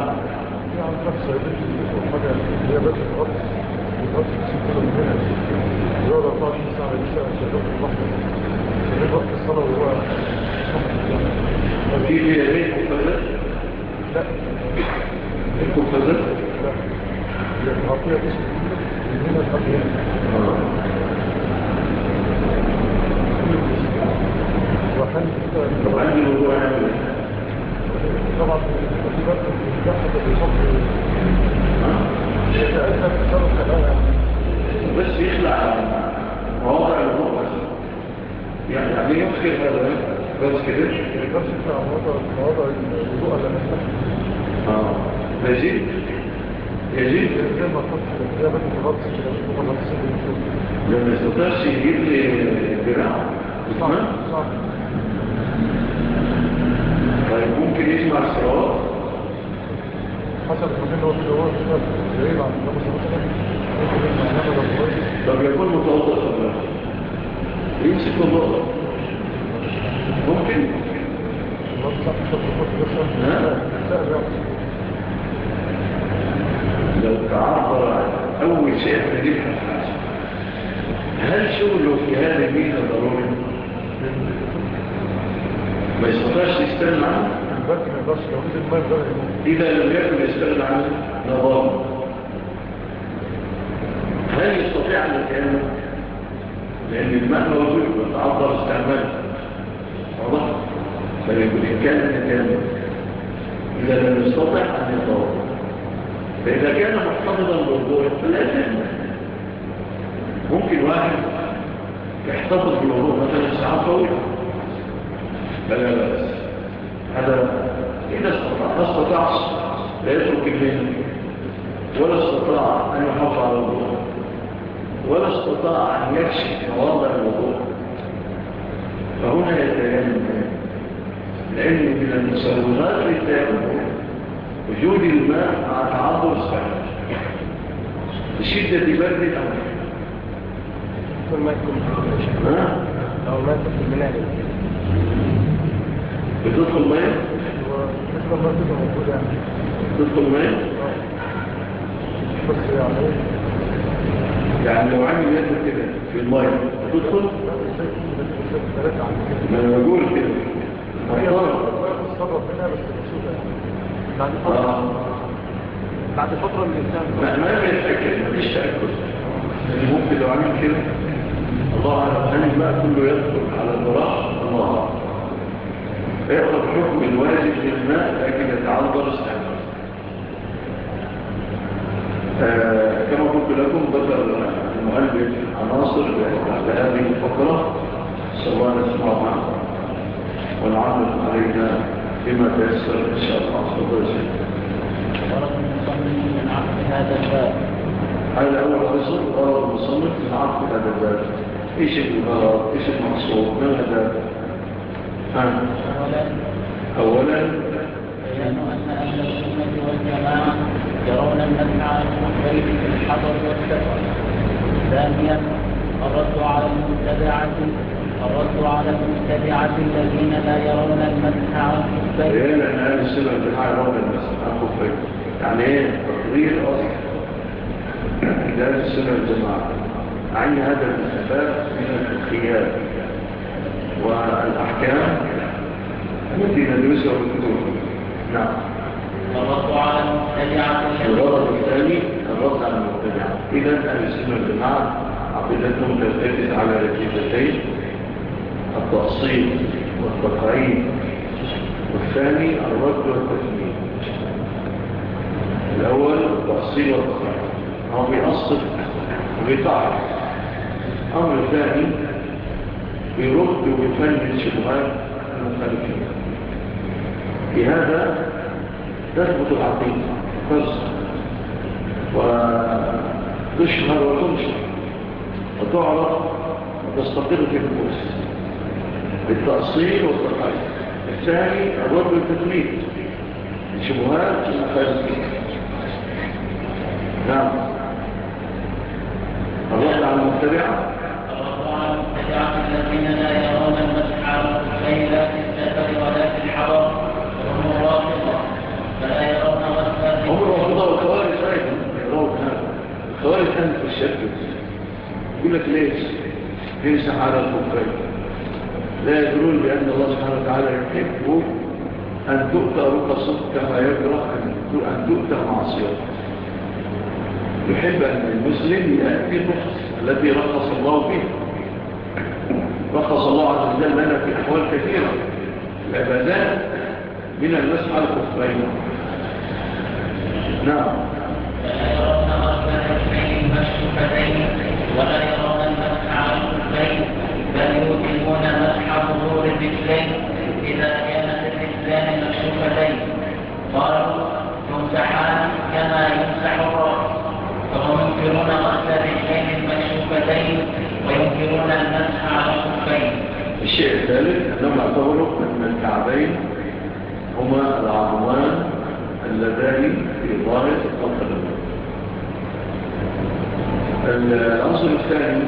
[SPEAKER 7] في يدين كفزات لا الكفزات
[SPEAKER 8] غطية اسم من هنا الغطية وحل
[SPEAKER 7] طب عندي موضوع عندي
[SPEAKER 8] طبعا في برد يتحدث بفضل يتأثر بسبب كلامها
[SPEAKER 7] بس يخلع مواضع الوضوء يعني يمكن هذا بس كده
[SPEAKER 8] بس يخلع مواضع الوضوء اللي نفتح
[SPEAKER 7] يجب
[SPEAKER 8] زي ما فتح الإجابة الغطس كده الغطس
[SPEAKER 7] لما يستطيعش يجيب لي براع
[SPEAKER 8] صح
[SPEAKER 7] طيب ممكن يسمع الصراط
[SPEAKER 8] حسب المكان هو كده هو كده بعيد عن النمس مثلا ممكن يسمع نمد الغطس
[SPEAKER 7] طب يكون متوضع طبعا يمسك الضوء ممكن
[SPEAKER 8] الغطس صح
[SPEAKER 7] لو تعبر أول شيء تجيب الحاجة هل شغله في هذا الميزة ضروري؟ ما يستطيعش يستغنى عنه؟
[SPEAKER 8] البرد ما يقدرش لو نزل الماء يقدر يموت
[SPEAKER 7] إذا لم يكن يستغنى عنه نظام هل يستطيع أن يتأمل؟ لأن الماء موجود وتعبر استعماله واضح؟ فالإمكان أن يتأمل إذا لم يستطع أن يتوضأ فإذا كان محتفظا بالوضوء فلا يتأمل ممكن واحد يحتفظ بالوضوء مثلا ساعات طويلة فلا بأس هذا إذا استطاع لا استطاعش لا يترك المين ولا استطاع أن يحافظ على الوضوء ولا استطاع أن يكشف مواضع الوضوء فهنا يتيمم لأن من المسوغات للتيمم وجود الماء مع تعذر السعر بشدة برد الأمر
[SPEAKER 4] يدخل ما يكون أو ما يدخل المنال
[SPEAKER 7] بتدخل ماء؟
[SPEAKER 8] ومثل ما تبقى موجود يعني
[SPEAKER 7] تدخل ماء؟
[SPEAKER 8] بس
[SPEAKER 7] يعني لو عامل يد كده في الماء تدخل؟ ما أنا بقول كده
[SPEAKER 8] الصبر منها بس بسيطة بعد فترة من الإنسان
[SPEAKER 7] ما يتأكد ما فيش تأكد يعني ممكن لو عامل كده الله أعلم أن الماء كله يدخل على البراح الله يأخذ حكم الواجب للماء لكن يتعذر استعمال كما قلت لكم ذكر المؤلف عناصر بعد هذه الفقرة سواء نسمع معه ونعرض علينا بما تيسر إن شاء الله ورد
[SPEAKER 6] المصنف من عقد هذا الباب
[SPEAKER 7] هذا أول قصر ورد المصنف من عقد هذا الباب إيش الغرض إيش المقصود ما هذا أولا
[SPEAKER 6] بيان أن أهل السنة والجماعة يرون المسح على الخفين في الحضر والسفر. ثانيا الرد على المبتدعة الذين لا يرون المسح على الخفين.
[SPEAKER 7] بيان أن أهل السنة والجماعة يرون المسح على الخفين يعني إيه تقرير أصل لأهل السنة والجماعة عين هذا الباب من الخيار والأحكام التي ندرسها في الكتب. نعم.
[SPEAKER 6] الرد على المبتدعة
[SPEAKER 7] الغرض الثاني الرد على المبتدعة. إذا أهل السنة والجماعة عقيدتهم ترتكز على ركيزتين التأصيل والتقعيد والثاني الرد والتثمين. الأول التأصيل والتقعيد هو بيأصل وبيطعن. الأمر الثاني بيرد ويفند شبهات المخالفين. بهذا تثبت العقيدة وتشهر وتنشر وتعرف وتستقر في النفوس بالتأصيل والتقعيد. الثاني الرد والتثمين شبهات المخالفين. نعم. الرد على المبتدعة
[SPEAKER 6] الذين لا يرون المسح على الخفين لا في السفر ولا في الحضر وهم الرافضة فلا يرون غسل.
[SPEAKER 7] هم الرافضة والخوارج أيضا يرون هذا. الخوارج أنت في الشكل يقول لك ليش يمسح على الخفين لا يدرون بأن الله سبحانه وتعالى يحب أن تؤتى رخصه كما يكره أن تؤتى معصيته. يحب أن المسلم يأتي الرخص التي رخص الله فيها. رخص الله عز وجل لنا في أحوال كثيرة العبادات من المسح على الخفين. نعم.
[SPEAKER 9] لا يرون غسل الرجلين مشروفتين ولا يرون المسح على الخفين، بل يوجبون مسح ظهور الرجلين إذا كانت الرجلان مكشوفتين. قالوا يمسحان كما يمسح الرأس، فهم ينكرون غسل الرجلين المكشوفتين وينكرون المسح على الخفين.
[SPEAKER 7] الشيء الثالث أنهم اعتبروا أن الكعبين هما العظمان اللذان في ظاهر القدم. العنصر الثاني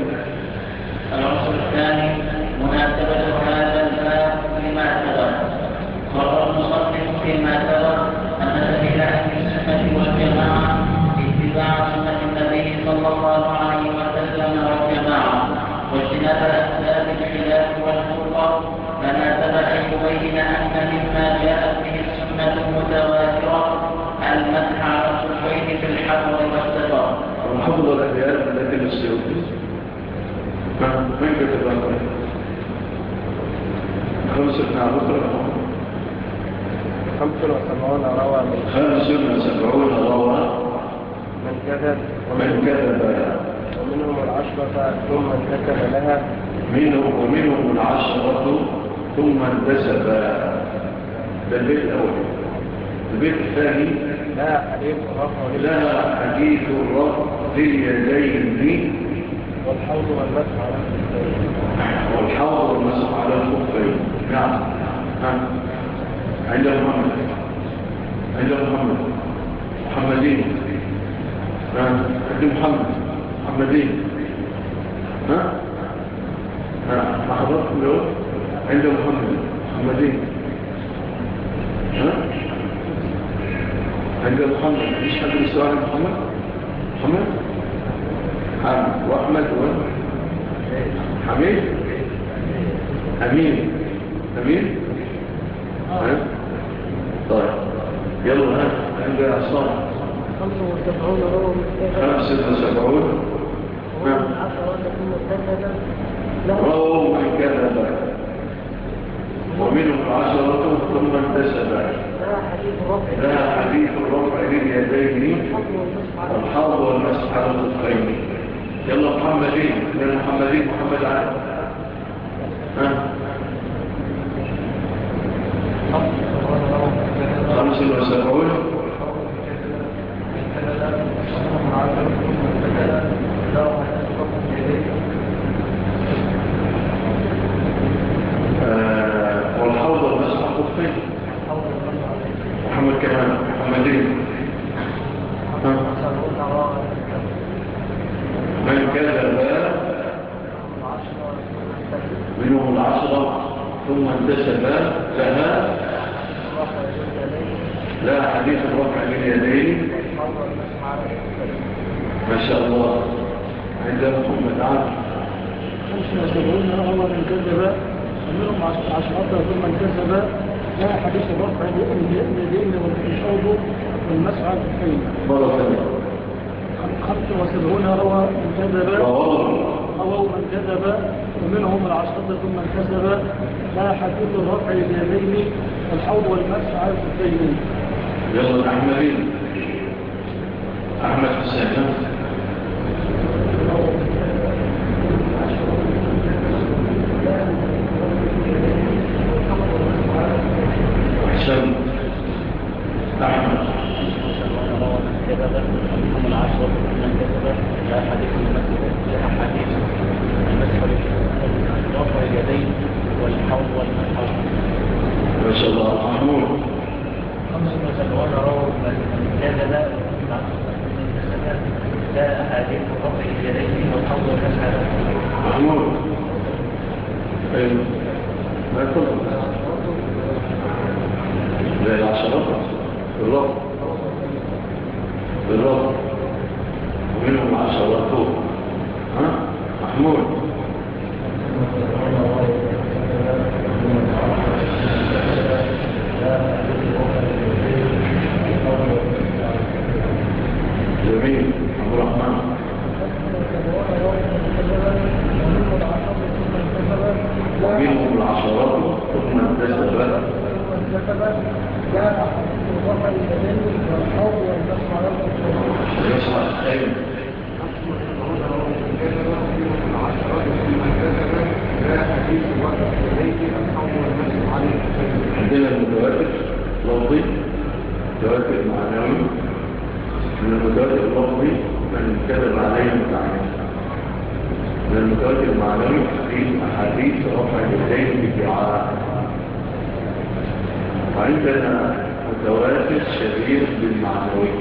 [SPEAKER 9] مناسبة هذا الباب لما سبق. قرر المصنف فيما سبق أن سبيل أهل السنة والجماعة اتباع سنة النبي صلى الله عليه وسلم والجماعة واجتناب أسباب الخلاف والفرقة، فناسب أن يبين أن مما جاءت به السنة المتواترة المسح على الخفين في الحضر والسفر.
[SPEAKER 7] الحفظ الأبيات التي للسيوطي من كتب عنها؟ خمسة بكرة
[SPEAKER 4] 75 روى من
[SPEAKER 7] 75 روى من كذب
[SPEAKER 4] ومنهم 10 ثم انتسب لها
[SPEAKER 7] ومنهم 10 ثم انتسب. ده البيت الأول. البيت الثاني
[SPEAKER 4] لا حديث الرفع لليدين والحوض والمسح على الخفين. نعم. عند محمدين عند محمدين ما حضرتكم له عند محمدين عند محمد. مش حد يسأل محمد حامد وأحمد وحميد أمين. طيب يلا عند عصام 75 رووا من كذب ومنهم 10 ثم انتسب. لا حديث الرفع لليدين والحوض والمسح على الخفين. يلا محمد علي 75 والحوض والمسح على الخفين. محمد كمان محمدين من كذب منهم 10 ثم انتسب لها. لا حديث الرفع باليدين ما شاء الله. عند محمد عام
[SPEAKER 2] 75 روى من كذب ومنهم 10 ثم انتسب لا حديث الرفع باليدين والحوض والمسح على الخفين.
[SPEAKER 7] مرة ثانية
[SPEAKER 2] 75 روى من كذب رووا من كذب ومنهم 10 ثم انتسب لا حديث الرفع باليدين والحوض والمسح على الخفين.
[SPEAKER 7] يلا أحمد حسين أحسن أحمد
[SPEAKER 9] ومنهم 10 من كذب لا حديث المسح رفع اليدين والحوض والمسح.
[SPEAKER 7] ما شاء الله. محمود
[SPEAKER 9] 75 روى من كذب لا أحاديث رفع اليدين والحوض والمسح.
[SPEAKER 7] محمود أيوه ما يقول لا 10 بالرب ومنهم 10 فوق. محمود جميل.
[SPEAKER 2] جاء حديث الرفع اليدين والحوض والمسح على الخفين.
[SPEAKER 7] يصح الخير عندنا المتواتر لفظي متواتر معنوي. من المتواتر اللفظي من كتب عليه متعمد. من المتواتر المعنوي أحاديث رفع اليدين بالدعاء. وعندنا متواتر شبيه بالمعنوي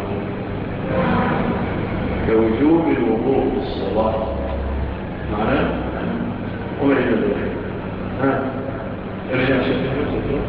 [SPEAKER 7] كوجوب الوضوء في الصلاة معناه وما إلى ذلك. ارجع شكرا.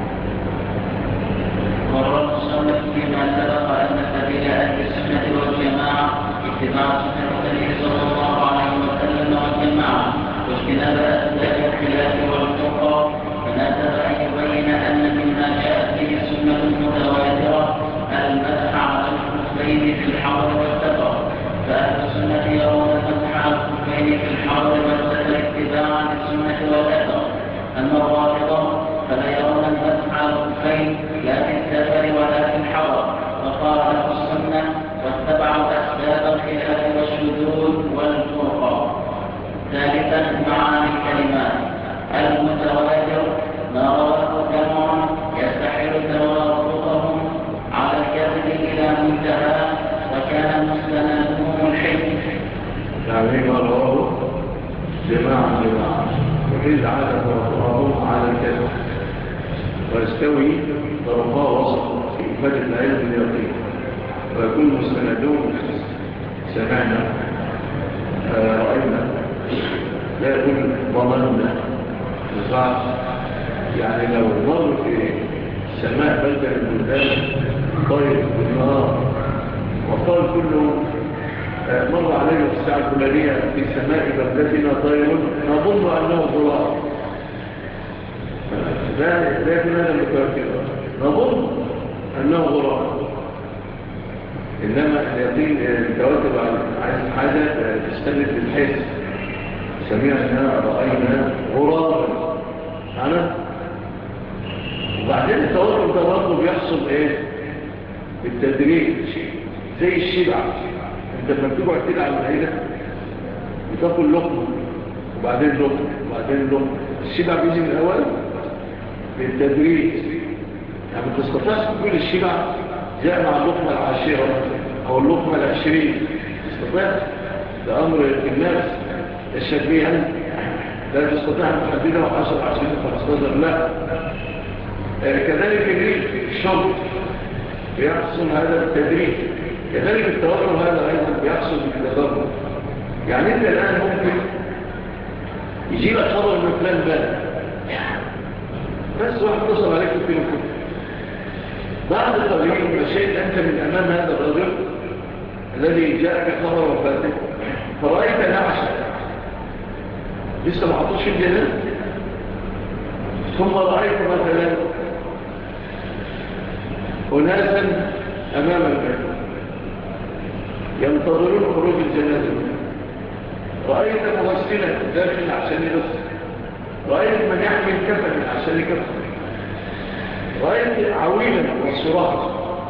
[SPEAKER 9] قرر المصنف فيما سبق أن سبيل أهل السنة والجماعة اتباع سنة النبي صلى الله عليه وسلم والجماعة واجتناب أسباب الخلاف والفرقة، فناسب أن يبين أن مما جاءت به السنة المتواترة المسح على الخفين في الحضر والسفر. فأهل السنة يرون المسح على الخفين في الحضر والسفر اتباعا للسنة والأثر. أما الرافضة فلا يرون المسح على الخفين لا في السفر ولا في الحضر، وقالوا السنة واتبعوا أسباب الخلاف والشذوذ والفرقة. ثالثا معاني الكلمات. المتواتر ما رواه جمع يستحيل توافقهم على الكذب إلى منتهى وكان مستندهم الحلم.
[SPEAKER 7] يعني ما رواه جماعة وإذ عاد توافقهم على الكذب ويستوي طرقا وسط في إفادة العلم اليقين ويكون مستندون سمعنا رأينا لا يقول ضمننا نصعب. يعني لو مر في سماء بلدة البلدان طيب بالنهار وقال كله مر علينا في الساعة الفلانية في سماء بلدتنا طير نظن أنه ضرار. لا يكون هذا متوكل نظن أنه ضرار. إنما اليقين التواتر عايز حاجة تستند بالحس. سمعنا رأينا غرابا معنا. وبعدين التواتر ده برضه بيحصل ايه بالتدريج زي الشبع. انت لما بتقعد تلعب العيلة بتاكل لقمة وبعدين لقمة وبعدين لقمة. الشبع بيجي من الاول بالتدريج. يعني ما تستطيعش تقول الشبع جاء مع اللقمة العاشرة او اللقمة العشرين. تستطيع ده امر الناس الشبيها لا تستطيع أن تحددها 10 20 15 لا. كذلك الشرب بيحصل هذا بالتدريج. كذلك التواتر هذا أيضا بيحصل بالتدرج. يعني أنت الآن ممكن يجيب خبر من فلان بلد بس واحد اتصل عليك في التليفون بعد قليل مشيت أنت من أمام هذا الرجل الذي جاءك خبر وفاته فرأيت نعشا لسه ما حطوش في الجنان. ثم رأيت مثلا أناسا أمام البيت ينتظرون خروج الجنازة. رأيت مغسلا داخل عشان يغسل. رأيت من يحمل كفن عشان يكفن. رأيت عويلا والصراحة.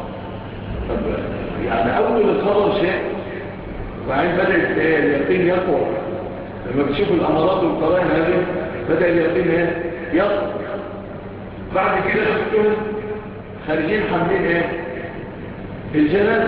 [SPEAKER 7] يعني أول الخبر شيء وبعدين بدأت اليقين يقوى. لما بتشوف الأمراض والقرائن هذه بدأ اليقين يقوى. بعد كده شفتهم خارجين حاملين ايه الجنازة.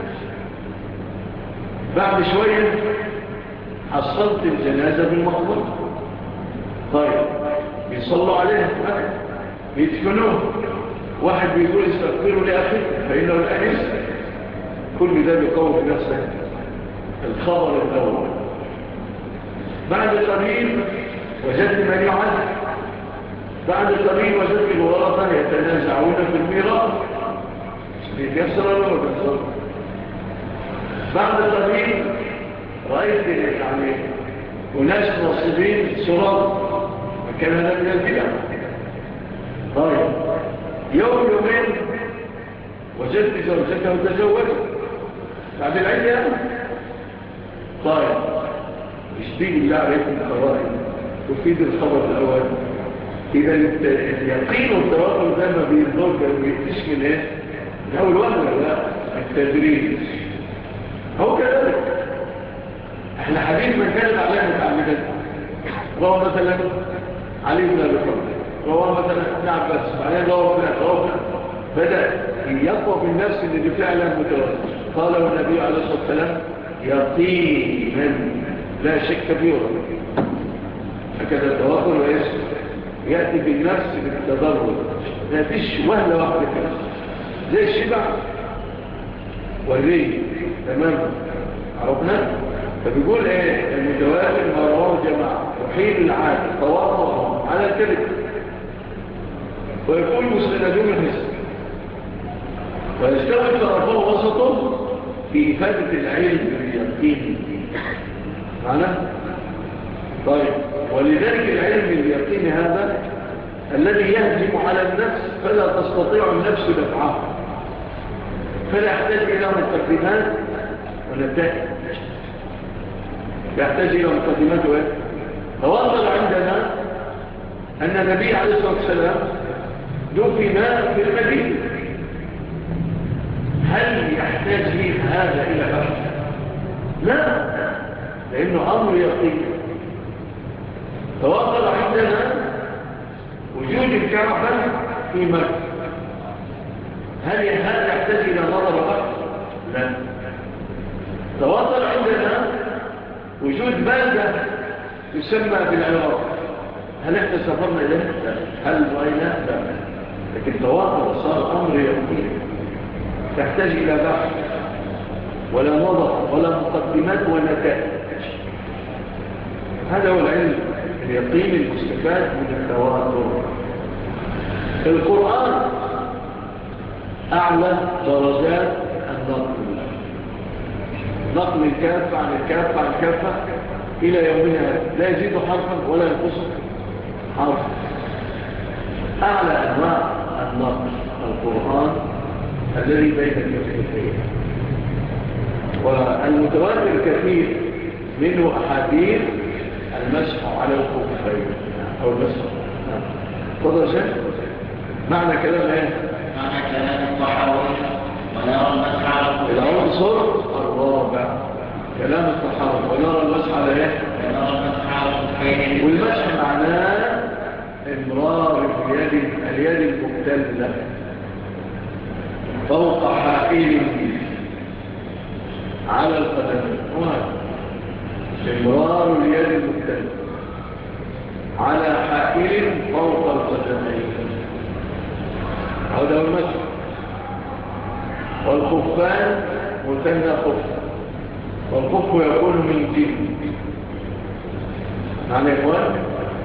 [SPEAKER 7] بعد شوية حصلت الجنازة بالمقبرة. طيب بيصلوا عليها بيدفنوه. واحد بيقول استغفروا لأخي فإنه الآن يسأل. كل ده بيقوم بنفسه الخبر الأول. بعد قليل وجدت من يعذب. بعد قليل وجدت الورثة يتنازعون في الميراث. بيكسر ولا ما بيكسر. بعد قليل رأيت يعني أناس نصيبين سراب وكان هذا من البدع. طيب يوم يومين وجدت زوجته تزوجت بعد العيد. طيب اشتيق الله عليكم الخوارج تفيد الخبر الأول إذا اليقين والتوكل ده ما بيقتش من إيه؟ من أول وقت لا التدريج هو كذلك. احنا حديث من كانت عليها متعمدا رواه مثلا علي بن أبي طالب، رواه مثلا ابن عباس، بعدين رواه فلان بدأ يقوى في النفس ان دي فعلا متوازن. قاله النبي عليه الصلاة والسلام يقينا لا شك فيه هكذا التوكل ويسر يأتي بالنفس بالتضرر، لا تش وهلة واحدة كده زي الشبع والري تماما عرفنا. فبيقول ايه المتوازن ما رواه جماعة وحين العادة تواضعهم على الكذب ويكون مسندون الحس ويستوي طرفه وسطه في إفادة العلم باليقين معنا. طيب ولذلك العلم باليقين هذا الذي يهجم على النفس فلا تستطيع النفس دفعه، فلا يحتاج إلى مقدمات ونتائج، يحتاج إلى مقدمات وإيه؟ توصل عندنا أن النبي عليه الصلاة والسلام دفن في المدينة. هل يحتاج هذا إلى بحث؟ لا، لأنه أمر يقين. توصل عندنا وجود الكعبة في مكة، هل هذا يحتاج إلى نظر بحث؟ لا. توصل عندنا وجود بلدة تسمى بالعراق، هل احنا سافرنا إليه؟ لا. هل رأينا؟ لا. لكن تواتر صار أمر يقين تحتاج إلى بحث ولا نظر ولا مقدمات ونتائج. هذا هو العلم اليقين المستفاد من التواتر. القرآن أعلى درجات نقل الكافة عن الكافة عن الكافة إلى يومنا لا يزيد حرفا ولا ينقص حرفا. أعلى أنواع النقل القرآن الذي بين الكفتين، والمتواتر كثير منه أحاديث المسح على الخفين أو المسح. تفضل شيء معنى كلام ايه؟
[SPEAKER 9] معنى كلام الطحاوي ونرى المسح على الخفين.
[SPEAKER 7] العنصر الرابع كلام الطحاوي ونرى المسح على ايه؟
[SPEAKER 9] ونرى المسح على الخفين.
[SPEAKER 7] والمسح معناه امرار اليد المبتلة فوق حائل على القدم. امرار اليد المبتلة على حائل فوق القدمين، هذا هو المسح. والخفان مثنى خف، والخف يكون من جلد معنى إخوان،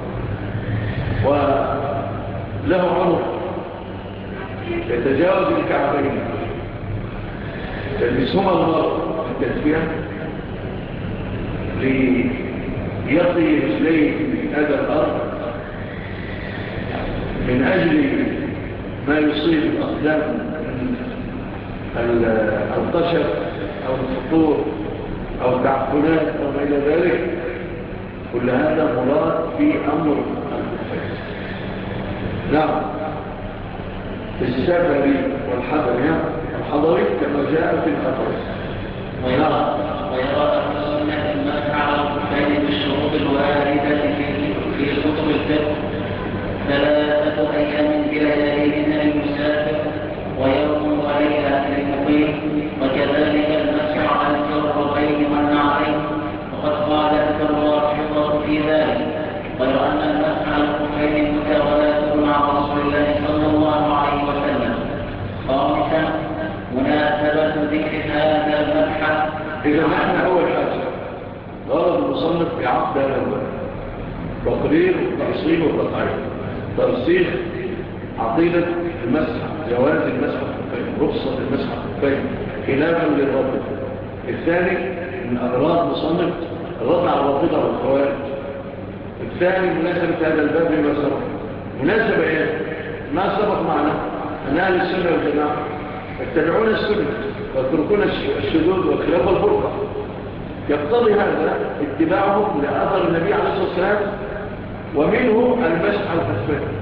[SPEAKER 7] وله عنق يتجاوز الكعبين يلبسهما المرء التدفئة ليقضي رجليه من هذا الأرض من أجل ما يصيب الأقدام من القشر أو الفطور أو التعفنات أو ما إلى ذلك. كل هذا مراد في أمر الخفين. نعم السفر والحضر الحضري كما جاء في الخطر.
[SPEAKER 9] ويرى أهل السنة المسح على الخفين بالشروط الواردة في كتب الفقه 3 أيام بلياليهن للمسافر ويوم وليلة للمقيم، وكذلك المسح على الجوربين والنعلين، وقد خالفت الرافضة في ذلك، غير أن المسح على الخفين متواتر مع رسول الله صلى الله عليه وسلم. خامسا مناسبة ذكر هذا المبحث.
[SPEAKER 7] إذا نحن أول حاجة غرض المصنف بعقد هذا الباب تقرير وتأصيل وتقعيد، ترسيخ عقيدة المسح، جواز المسح الخفين، رخصة المسح الخفين خلافا للرافضة. الثاني من أغراض مصنف الرد على الرافضة والخوارج. الثاني مناسبة هذا الباب لما سبق. مناسبة ايه؟ ما سبق معنا أن أهل السنة والجماعة يتبعون السنة ويتركون الشذوذ والخلاف والفرقة. يقتضي هذا اتباعهم لأثر النبي عليه الصلاة والسلام، ومنه المسح على الخفين.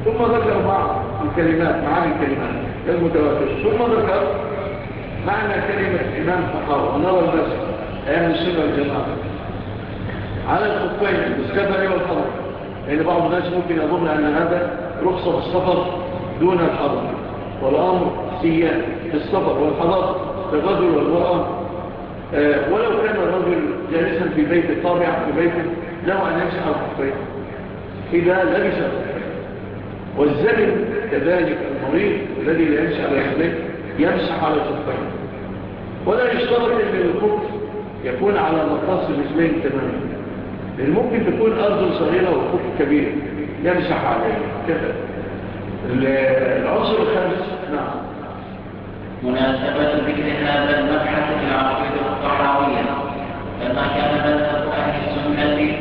[SPEAKER 7] ثم ذكر بعض الكلمات معاني الكلمات المتواتر، ثم ذكر معنى كلمة إمام فقهاء ونرى المسح أيام السنة والجماعة على الخفين السفر والحضر. يعني بعض الناس ممكن يظن أن هذا رخصة السفر دون الحضر، والأمر سيان في السفر والحضر للرجل والمرأة. ولو كان الرجل جالسا في بيت طابع في بيته له أن يمسح على الخفين إذا لبس الخفين، والزمن كذلك المريض الذي لا يمسح على الخفين يمسح على الخفين. ولا يشترط أن الخف يكون على مقاس الرجلين تماما، لأن ممكن تكون أرض صغيرة وخف كبير يمسح عليه كذا. العنصر الخامس. نعم.
[SPEAKER 9] مناسبة ذكر هذا المبحث في العقيدة الطحاوية، لما كان مذهب أهل السنة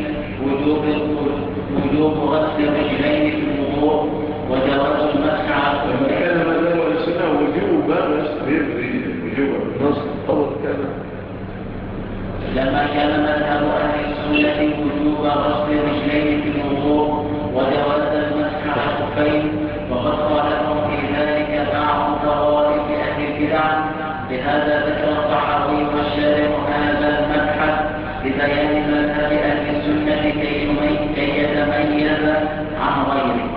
[SPEAKER 9] وجوب غسل الرجلين في الوضوء وجواز المسح على
[SPEAKER 7] لما كان مذهب أهل السنة وجوب غسل الرجلين وجوب النص طبعا كان
[SPEAKER 9] لما كان مذهب أهل السنة وجوب غسل الرجلين في الوضوء وجواز المسح على الخفين، وقد خالفهم في ذلك بعض طوائف أهل البدع. لهذا ذكر الطحاوي والشارع هذا المبحث لبيان مذهب أهل السنة كي يتميز عن غيره.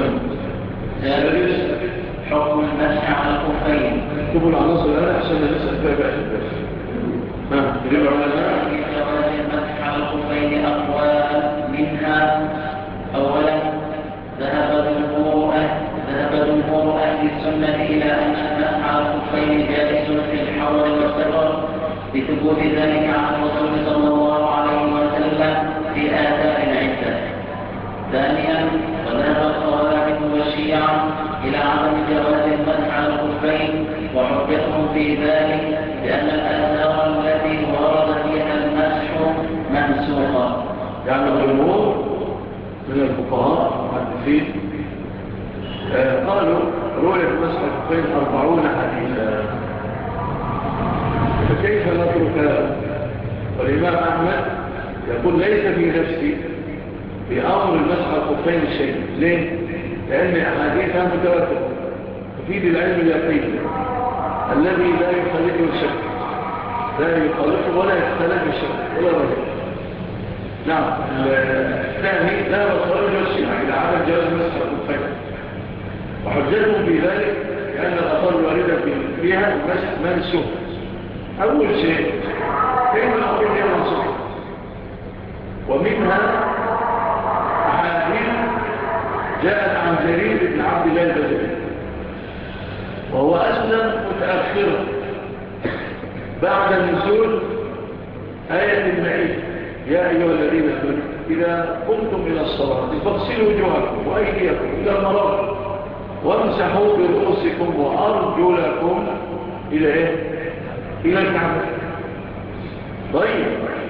[SPEAKER 7] ثالث
[SPEAKER 9] حكم المسح على الخفين.
[SPEAKER 7] اكتبوا العناصر الآن عشان نسأل فيها بقى الدرس. تجيب العلماء
[SPEAKER 9] في جواز المسح على الخفين أقوال، منها أولا ذهب جمهور أهل السنة إلى أن المسح على الخفين جائز في الحول والسفر لثبوت ذلك عن الرسول صلى الله عليه وسلم في آثار عدة. ثانيا وذهب الخوارج والشيعة إلى عدم جواز المسح على الخفين، وحجتهم في ذلك لأن الآثار التي ورد فيها المسح منسوخة.
[SPEAKER 7] يعني الجمهور من الفقهاء المحدثين قالوا رؤية مسح الخفين 40 حديثا، فكيف نتركها؟ والإمام أحمد يقول ليس في نفسي في أمر المسح على الخفين شيء. ليه؟ لأن أحاديثها متواترة تفيد العلم اليقين الذي لا يخالفه الشك، لا يخالفه ولا يختلف الشك ولا رجل. نعم. الثاني لا يخالف الشيعة إلى عدم جواز مسح الخفين، وحجتهم في ذلك لأن الأثار الواردة فيها المسح منسوخ. أول شيء كيف نقول هي منسوخة؟ ومنها أحاديث جاءت عن جرير بن عبد الله البجلي، وهو أسلم متأخرا بعد نزول آية المعيد يا أيها الذين آمنوا إذا قمتم إلى الصلاة فاغسلوا وجوهكم وأيديكم إلى المرافق وامسحوا برؤوسكم وأرجلكم إلى إيه؟ إلى الكعبة. طيب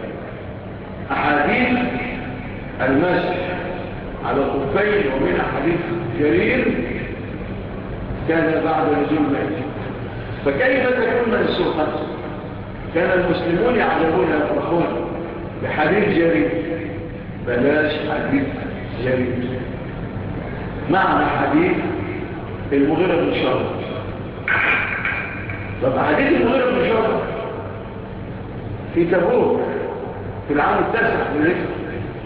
[SPEAKER 7] أحاديث المسح على الخفين ومن أحاديث جرير كان بعد نزول المائدة، فكيف تكون منسوخة؟ كان المسلمون يعلمون يفرحون بحديث جرير، بلاش حديث جرير، معنى حديث المغيرة بن شعبة. طب حديث المغيرة بن شعبة في تبوك في العام 9 من الهجرة،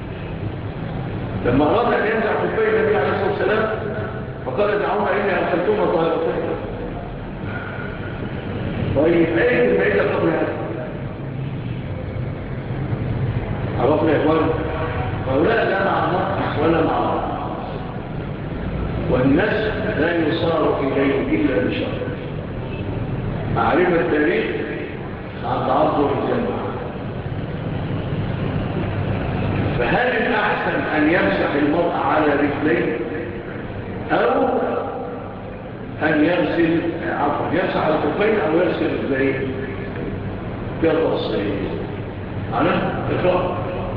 [SPEAKER 7] لما أراد أن ينزع خفين النبي عليه الصلاة والسلام فقال دعونا إني أرسلتم طائرتين. طيب أين المعيدة قبل هذا؟ عرفنا يا إخوان، هؤلاء لا مع النقص ولا مع الله، والناس لا يصار إليه إلا بشر. معرفة التاريخ عن تعذر الجنة. فهل الأحسن أن يمسح المرء على رجليه أو أن يغسل يمسح على الخفين أو يغسل رجليه؟ كالتصير أنا اقرأ.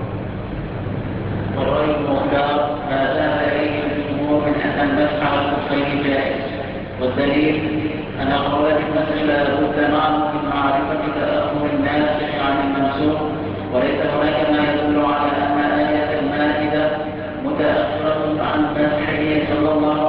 [SPEAKER 9] والرأي المختار ما ذهب إليه الجمهور من أن المسح على الخفين جائز، والدليل أن قواعد المسح لا بد معه من معرفة تأخر الناسخ عن المنسوخ، وليس هناك ما يدل على أن آية المائدة متأخرة عن مسحه صلى الله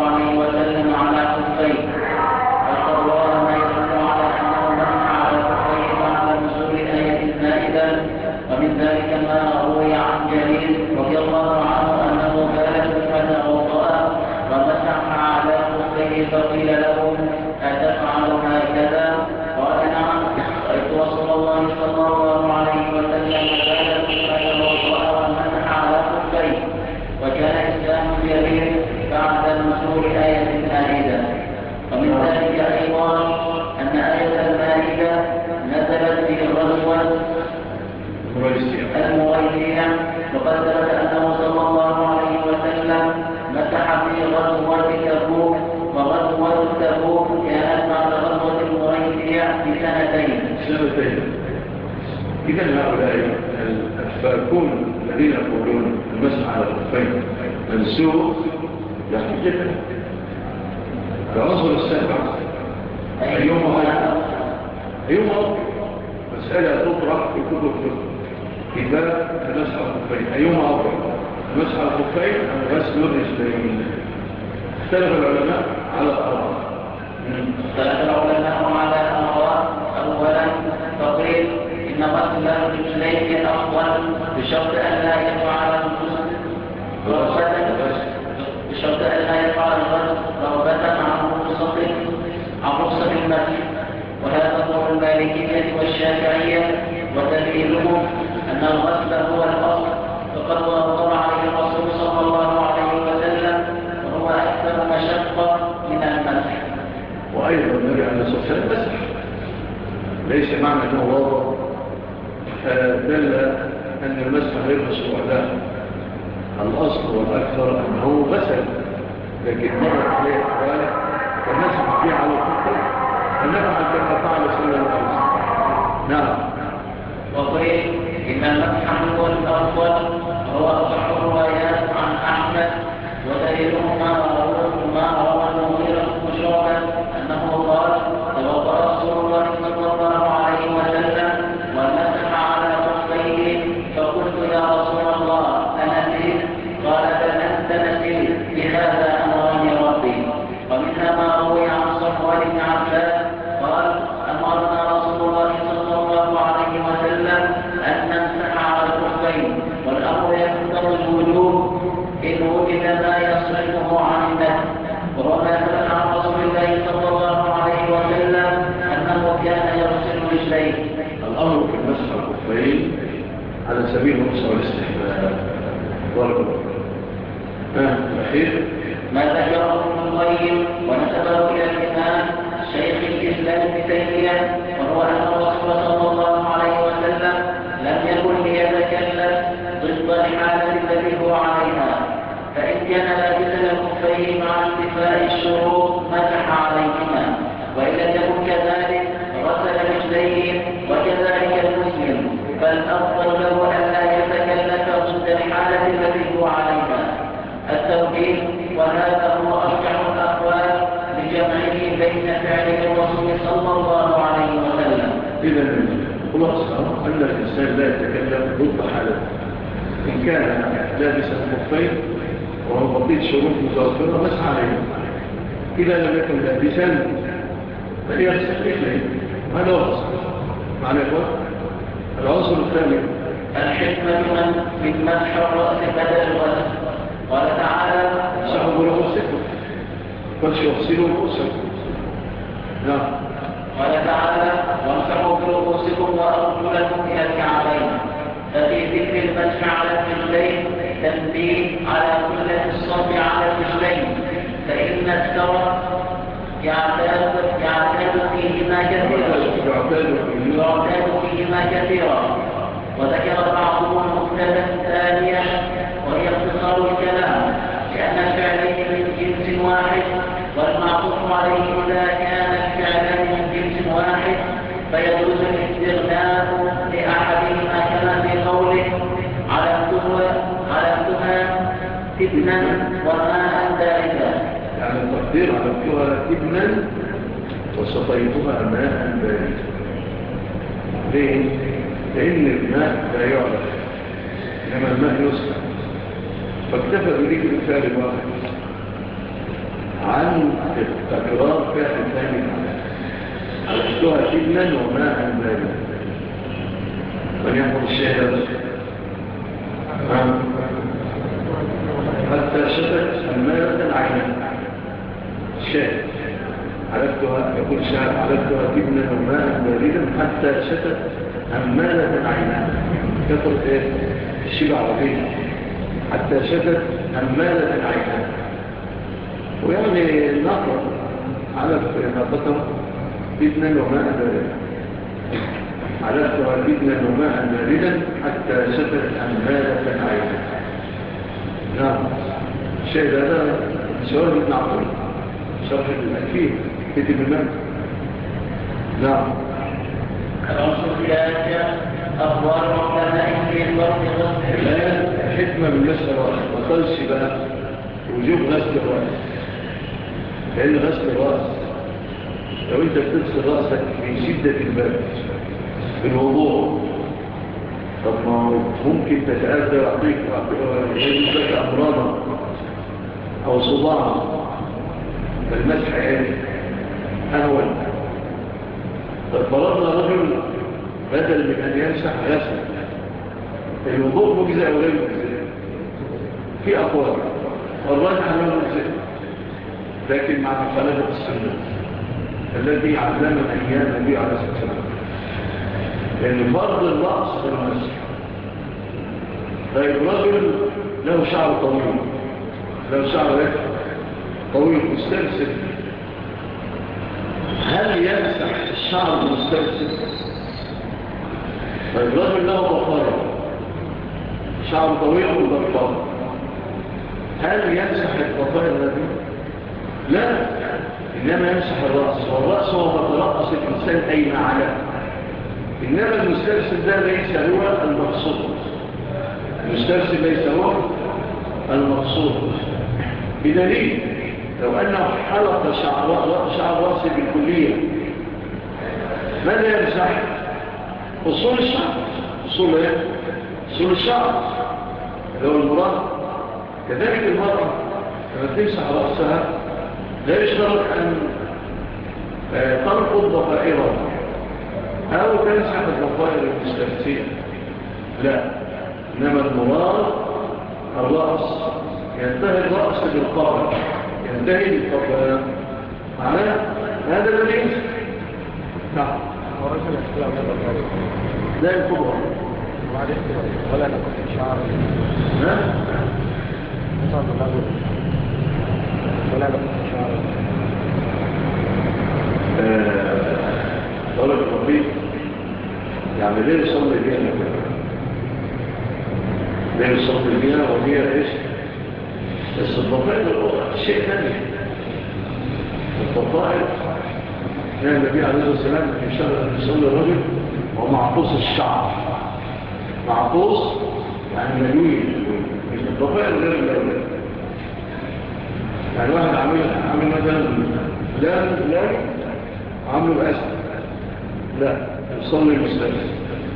[SPEAKER 9] كما روي عن جرير رضي الله عنه أنه بال ثم توضأ ومسح على خفيه فقيل له أتفعل هكذا؟ قال نعم، رأيت رسول الله صلى الله عليه وسلم بال ثم توضأ ومسح على خفيه. وكان إسلام جرير بعد نزول آية المائدة. ومن ذلك أيضا أن آية المائدة نزلت في غزوة المريسية، وقد ثبت أنه صلى الله عليه وسلم مسح في غزوة تبوك، وغزوة تبوك كانت بعد غزوة المريسية بسنتين.
[SPEAKER 7] إذا هؤلاء الفاكون الذين يقولون المسح على الخفين منسوخ لا حجة له. العنصر السابع أيهما مسألة تطرح في كتب الفقه كتاب المسح على الخفين أيهما أفضل، المسح على الخفين أم غسل الرجلين؟ اختلف العلماء على الأربعة.
[SPEAKER 9] أولا فقيل إن غسل الرجلين أفضل بشرط أن لا يفعل الغسل رغبة عن رخصة المسح. وهذا قول المالكية والشافعية، ودليلهم أن الغسل هو الأصل، فقد وضع عليه الرسول صلى الله عليه وسلم، وهو أكثر مشقة من المسح.
[SPEAKER 7] وأيضا النبي عليه الصلاة والسلام مسح، ليس معنى أنه وضع دل أن المسح غير مشروع. لا، الأصل والأكثر أنه غسل، لكن مرت عليه أحواله فمسح فيه على الخطة فنفعل كما فعل صلى الله عليه وسلم. نعم.
[SPEAKER 9] وقيل إن المسح هو الأفضل، وهو أصح الروايات عن أحمد، ودليلهم ما روى المغيرة بن شعبة أنه قال توضأ رسول الله صلى الله عليه وسلم ومسح على خفيه، فقلت يا رسول الله أنسيت؟ قال بل أنت نسيت، بهذا أمرني ربي. ومنها ما روي عن صفوان بن عباس قال أمرنا رسول الله صلى الله عليه وسلم أن نمسح على الخفين، والأمر يقتضي الوجوب إن وجد ما يصرفه عن النهي. وهو ما ثبت عن رسول الله صلى الله عليه وسلم أنه كان يغسل رجليه.
[SPEAKER 7] الأمر في المسح على الخفين على سبيل الرخصة والاستحباب. بارك الله. الأخير
[SPEAKER 9] ما ذكره ابن القيم ونسبه إلى الإمام شيخ الإسلام ابن تيمية، وهو أن الرسول صلى الله عليه وسلم لم يكن ليتكلم ضد الحالة التي هو عليها، فإن كان لابسا الخفين مع انتفاء الشروط مسح عليهما، وإن لم يكن كذلك غسل رجليه، وكذلك المسلم، فالأفضل له أن لا يتكلف ضد الحالة التي هو عليها التوحيد. وهذا هو أرجح الأقوال لجمعه بين فعل الرسول صلى الله عليه وسلم.
[SPEAKER 7] إذا خلاصة أن الإنسان لا يتكلم ضد حالته، إن كان لابسا الخفين وهو بقيت شروط متوفرة مسح عليه، إذا لم يكن لابسا فليغسل رجليه، هذا هو الأصل. معنى العنصر الثاني
[SPEAKER 9] الحكمة من مسح الرأس بدل الغسل. قال تعالى
[SPEAKER 7] سحبوا رؤوسكم فليغسلوا رؤوسكم. نعم.
[SPEAKER 9] قال تعالى وامسحوا برؤوسكم وأرجلكم إلى الكعبين. ففي ذكر المسح على الرجلين تنبيه على كل الصوت على الرجلين، فإن السرى يعتاد فيهما كثيرا. وذكر بعضهم نقطة ثانية وهي اختصار الكلام، لأن الفعلين من جنس واحد، والمعطوف عليه إذا كان الفعلان من جنس واحد فيجوز الاستغناء لأحدهما كما في قوله علمتها تبنا وماء دارجا،
[SPEAKER 7] يعني التقدير علمتها تبنا وسقيتها ماء دارجا. ليه؟ لأن الماء لا يعرف، إنما الماء يسقى، فاكتفى بذكر الفعل الواحد عن تكرار فعل ثاني علمتها تبنا وماء دارجا. من يقول الشهادة يقول شاعر علمت ركبنا ماء باردا حتى شتت همالة عيناه كثرت ايه الشبع وفيه حتى شتت همالة عيناه. ويعني النقر على نقطة بدنا ماء باردا علمت ركبنا ماء باردا حتى شتت همالة عيناه. نعم الشيء هذا سؤال ابن عطول شرح الأكيد كتب المنى. نعم
[SPEAKER 9] أخبار العلماء في فرض غسل
[SPEAKER 7] الآن الحكمة من غسل الرأس ما قالش بقى وجوب غسل الرأس، لأن غسل الرأس لو أنت بتغسل رأسك من شدة البرد بالوضوء طب ما ممكن تتأذى ويعطيك يجب أمراضا أو صداعا، فالمسح أهون. فرضنا رجل بدل من أن يمسح غسل الوضوء مجزء أو غير مجزء في أقوال والراجح أنه مجزء، لكن مع مخالفة السنة الذي علمنا أيام النبي عليه الصلاة والسلام، لأن فرض الرأس في المسح. طيب رجل له شعر طويل، له شعر طويل مسترسل، هل يمسح الشعر المسترسل؟ طيب رجل له ضفائر شعر طويل وضفائر، هل يمسح الضفائر هذه؟ لا، إنما يمسح الرأس، والرأس هو ما ترأس الإنسان أي معلى، إنما المسترسل ده ليس هو المقصود، المسترسل ليس هو المقصود، بدليل لو أنه حلق شعر رأسه بالكلية ماذا يمسح؟ أصول الشعر، أصول الشعر لو المرأة كذلك المرأة لما تمسح رأسها لا يشترط أن تنقض ضفائرها أو تمسح الضفائر المسترسية، لا، إنما المراد الرأس، ينتهي الرأس بالقارة، ينتهي بالقبلة معناه هذا الذي يمسح. نعم لا ينقضها
[SPEAKER 8] ولا نقص شعر ولا نقص شعر
[SPEAKER 7] طلب الربيع يعني ليه يصلي بيها ليه يصلي بيها وهي ايش؟ بس الضفائر شيء ثاني. الضفائر كان النبي عليه الصلاة والسلام يصلي الرجل ومعطوس الشعر، معطوس يعني ملوي، مش الضفائر غير الأولاد. يعني واحد عامل مثلا لا عامله بأسد، لا يصلي مستلس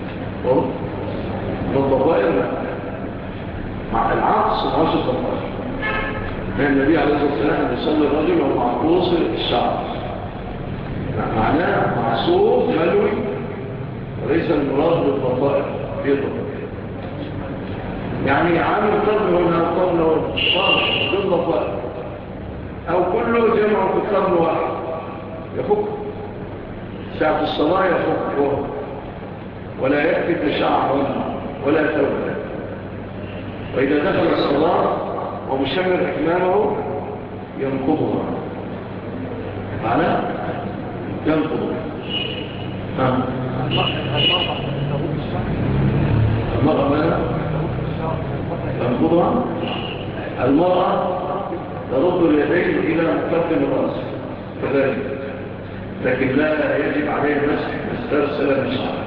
[SPEAKER 7] والضفائر لا، مع العطس ومعش الضفائر. كان النبي عليه الصلاة والسلام يصلي الرجل ومعطوس الشعر، معناه معصوب ملوي وليس المراد بالضفائر في ضفائر، يعني عامل قبل هنا قبل وصالح بالضفائر أو كله جمع في قبل واحد يفك ساعة الصلاة يفك ولا يكفي شعر ولا توبة، وإذا دخل الصلاة ومشمر إكمامه ينقضها معناه ينقضها. المرأة ماذا؟ ينقضها. المرأة ترد اليدين إلى مقدم الرأس كذلك، لكن لا يجب عليه المسح مسترسل من شعر.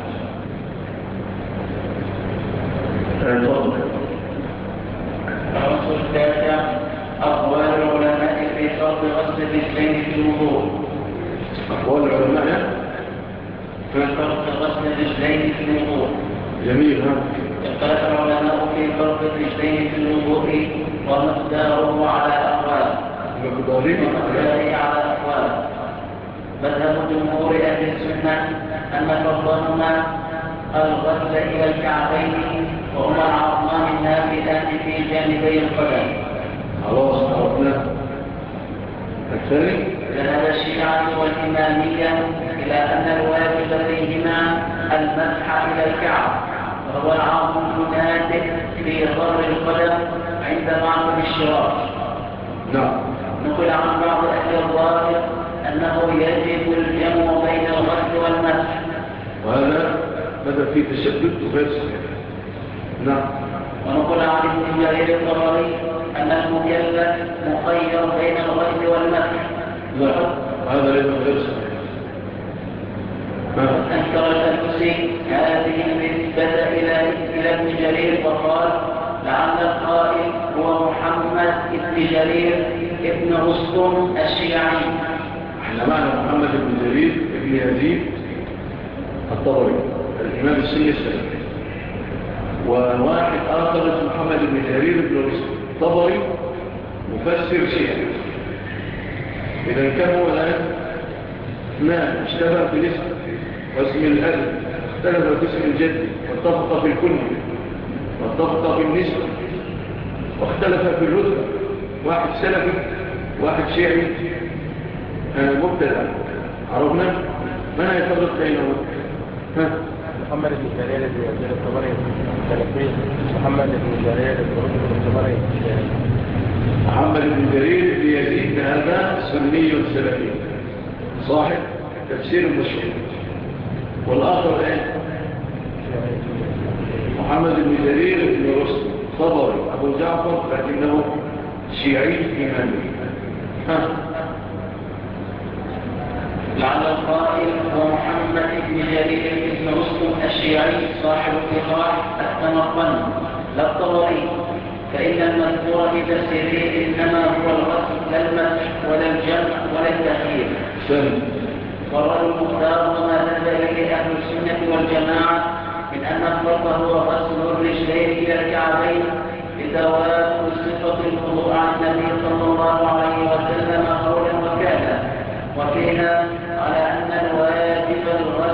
[SPEAKER 9] الرسول التاسع أقوال العلماء في فرض غسل الرجلين في الوضوء.
[SPEAKER 7] أقوال العلماء
[SPEAKER 9] في فرض غسل الرجلين في الوضوء.
[SPEAKER 7] جميل.
[SPEAKER 9] اختلف العلماء في فرض الرجلين في الوضوء ومقداره على أقوال. مذهب جمهور أهل السنة أن فرضهما الغسل إلى الكعبين وهما العظمان النافذان في جانبي القدم.
[SPEAKER 7] خلاص عرفنا. الثاني
[SPEAKER 9] ذهب الشيعة والإمامية إلى أن الواجب فيهما المسح إلى الكعب، وهو العرض المناسب في ظهر القدم عند معقد الشراك.
[SPEAKER 7] نعم.
[SPEAKER 9] نقل عن بعض أهل الظاهر أنه يجب الجمع بين الغسل والمسح،
[SPEAKER 7] وهذا بدأ فيه تشدد وغير صحيح. نعم.
[SPEAKER 9] ونقل عن ابن جرير الطبري أن المكلف مخير بين الغسل والمسح.
[SPEAKER 7] لا، هذا ليس غير صحيح.
[SPEAKER 9] أنكر الألبسي هذه النسبة إلى ابن جرير وقال لعل القائل هو محمد بن جرير ابن رستم الشيعي.
[SPEAKER 7] احنا معنى محمد بن جرير ابن يزيد الطبري الإمام السني السلفي، وواحد آخر اسمه محمد بن جرير ابن رستم الطبري مفسر شيعي. إذا كان هو الآن اثنان اشتبه في الاسم واسم الأب، اختلف في اسم الجد، واتفق في الكنية، واتفق في النسبة، واختلف في الرتبة، واحد سلفي واحد شيعي مبتدع. عرفنا من يفرق بينهم؟
[SPEAKER 4] محمد بن جرير بن يزيد الطبري السلفي، محمد بن جرير بن رستم الطبري الشيعي.
[SPEAKER 7] محمد بن جرير بن يزيد هذا سني سلفي صاحب تفسير المشهور، والآخر محمد بن جرير بن رستم طبري أبو جعفر لكنه شيعي إمامي.
[SPEAKER 9] لعل القائل هو محمد بن جرير بن رستم الشيعي صاحب الثقات التمرقن لا الطبري، فإن المذكور في تفسيره إنما هو الغسل لا المسح ولا الجمع ولا التأخير. والرأي المختار وما ذهب إليه أهل السنة والجماعة من أن الفرق هو غسل الرجلين إلى الكعبين لتوافر صفة الوضوء عن النبي صلى الله عليه وسلم قولا وفعلا، وفيها على أن الواجب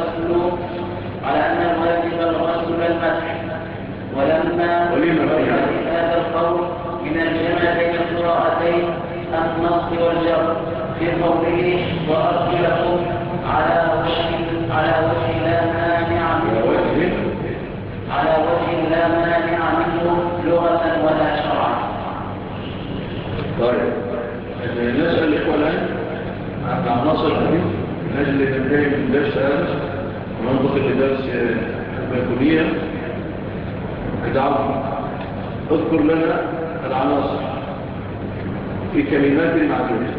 [SPEAKER 9] الغسل المسح. ولما هذا القول من الجمع بين القراءتين النص والجر في قوله وأرجلكم على وجه لا مانع منه لغة ولا شرعا.
[SPEAKER 7] طيب نسأل الإخوة الآن عن عناصر الحديث من أجل ننتهي من الدرس هذا وننتقل لدرس البيقونية. ادعوا اذكر لنا العناصر في كلمات معدودة.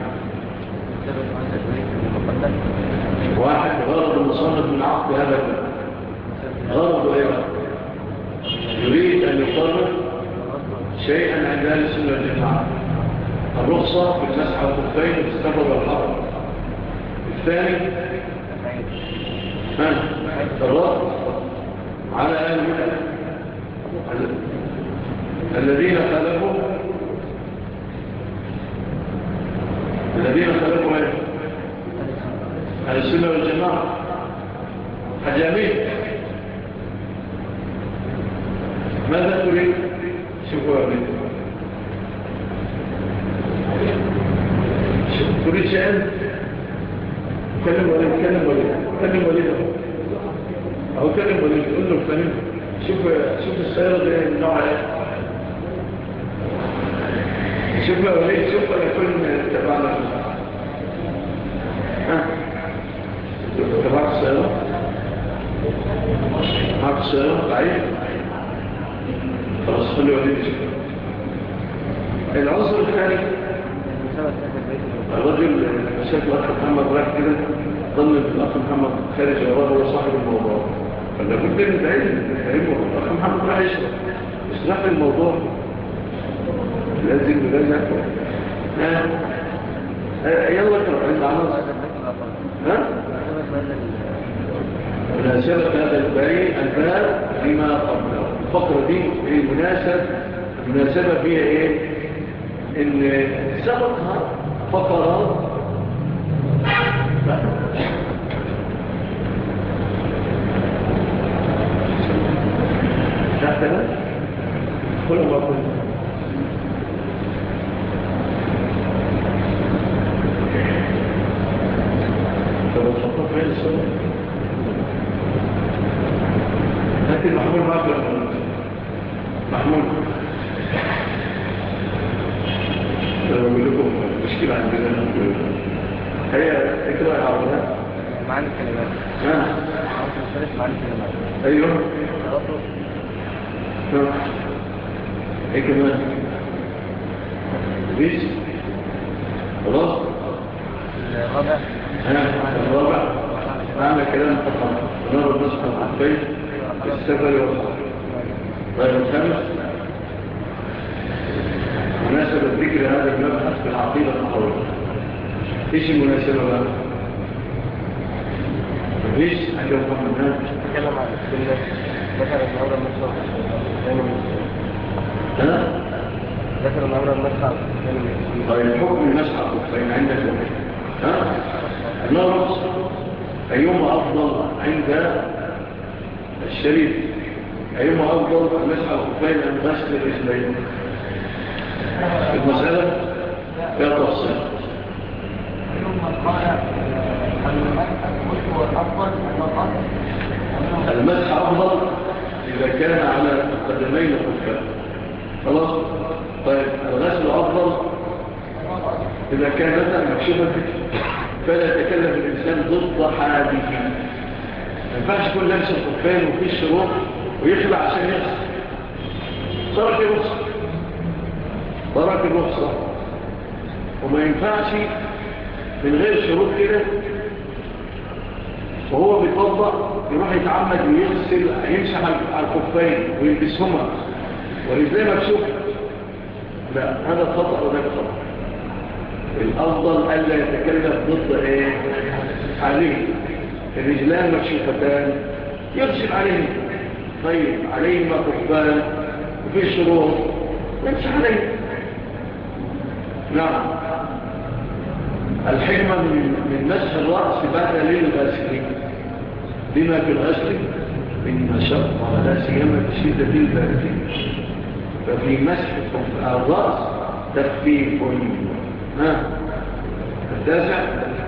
[SPEAKER 7] واحد، غرض المصنف من عقد هذا الباب. غرض ايه؟ يريد ان يقرر شيئا عند اهل السنه والجماعه، الرخصه في المسح على الخفين في السفر والحرم. الثاني الرد على اهل البدع الذين خالفوا أهل السنة والجماعة حجامين. ماذا تريد؟ شوفوا يا وليد، تريد شيئا؟ كلم وليد أو كلم وليد قل له فلم. شوف السيارة دي نوعها ايه. شوف يا وليد، شوف أنا كل تبعنا تبعك السيارة معك السيارة بعيد. خلاص خلي وليد يشوف. العنصر الثاني الرجل شاف الأخ محمد رايح كده، ظن الأخ محمد خارج وراه هو صاحب الموضوع، فلا بد ان تعلمه. الأخ محمد رايح يشرح الموضوع لازم نراجع. يلا اقرأ عند عناصر مناسبة هذا الباب لما قبله. الفقرة دي المناسبة فيها ايه؟ ان سبقها فقرات تحتنا كل ما قلت محمود معك محمود أقول لكم مشكلة عندنا هي اقرأ عرضها
[SPEAKER 4] معاني الكلمات معاني الكلمات
[SPEAKER 7] أيوه ايه كمان ليش خلاص الرابع معنى كلام فقط ونرى النصف الحفين في السفر والحفر طيب الخامس مناسبة ذكر هذا المبحث في العقيدة الطحوية ايش المناسبة بقى؟ مفيش حاجة محمد
[SPEAKER 4] تتكلم عن السنة ذكر الأمر المسحق ذكر الأمر المسحق
[SPEAKER 7] طيب حكم المسحق فإن عندك النص أيهما أفضل عند الشريف أيهما أفضل المسحق الخفين أم غسل الرجلين المسألة فيها تفصيل المسح أفضل إذا كان على القدمين الخفين خلاص طيب الغسل أفضل إذا كانت مكشوفة فلا يتكلف الإنسان ضد حاله ما ينفعش يكون لابس الخفين وفيه الشروط ويخلع عشان يغسل ترك الرخصة وما ينفعش من غير شروط كده وهو بيطبق يروح يتعمد ويغسل يمسح على الخفين ويلبسهما ورجليه مكشوفة لا هذا خطأ وده خطأ الأفضل ألا يتكلف ضد إيه عليه الرجلان مكشوفتان يغسل عليهم طيب عليهما خفان وفي شروط يمسح عليهم نعم الحكمة من مسح الرأس بعد للغاسلين لما في الغسل من مشقة لا سيما بشدة البرد ففي مسح الرأس تخفيف التاسع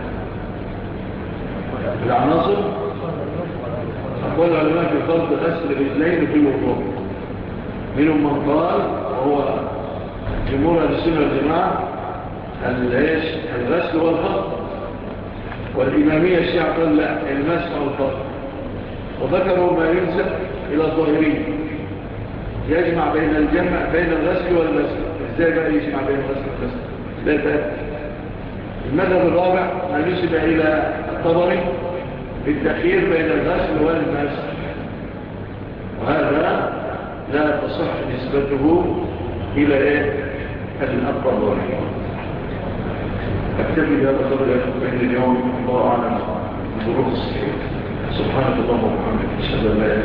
[SPEAKER 7] العناصر أقول العلماء في فرض غسل الرجلين في الوضوء منهم من قال وهو جمهور السنة والجماعة الغسل والفرض والإمامية الشيعة قال لا المسح والفرض وذكروا ما ينسب إلى الظاهرين يجمع بين الغسل والمسح ازاي بقى يجمع بين الغسل والمسح لا تأتي المذهب الرابع ما ينسب إلى الطبري بالتخيير بين الغسل والمسح وهذا لا تصح نسبته إلى الطبري أكتبي بهذا القدر بين اليوم الله أعلم بظروف الصحيح سبحانك اللهم وبحمدك أشهد أن لا إله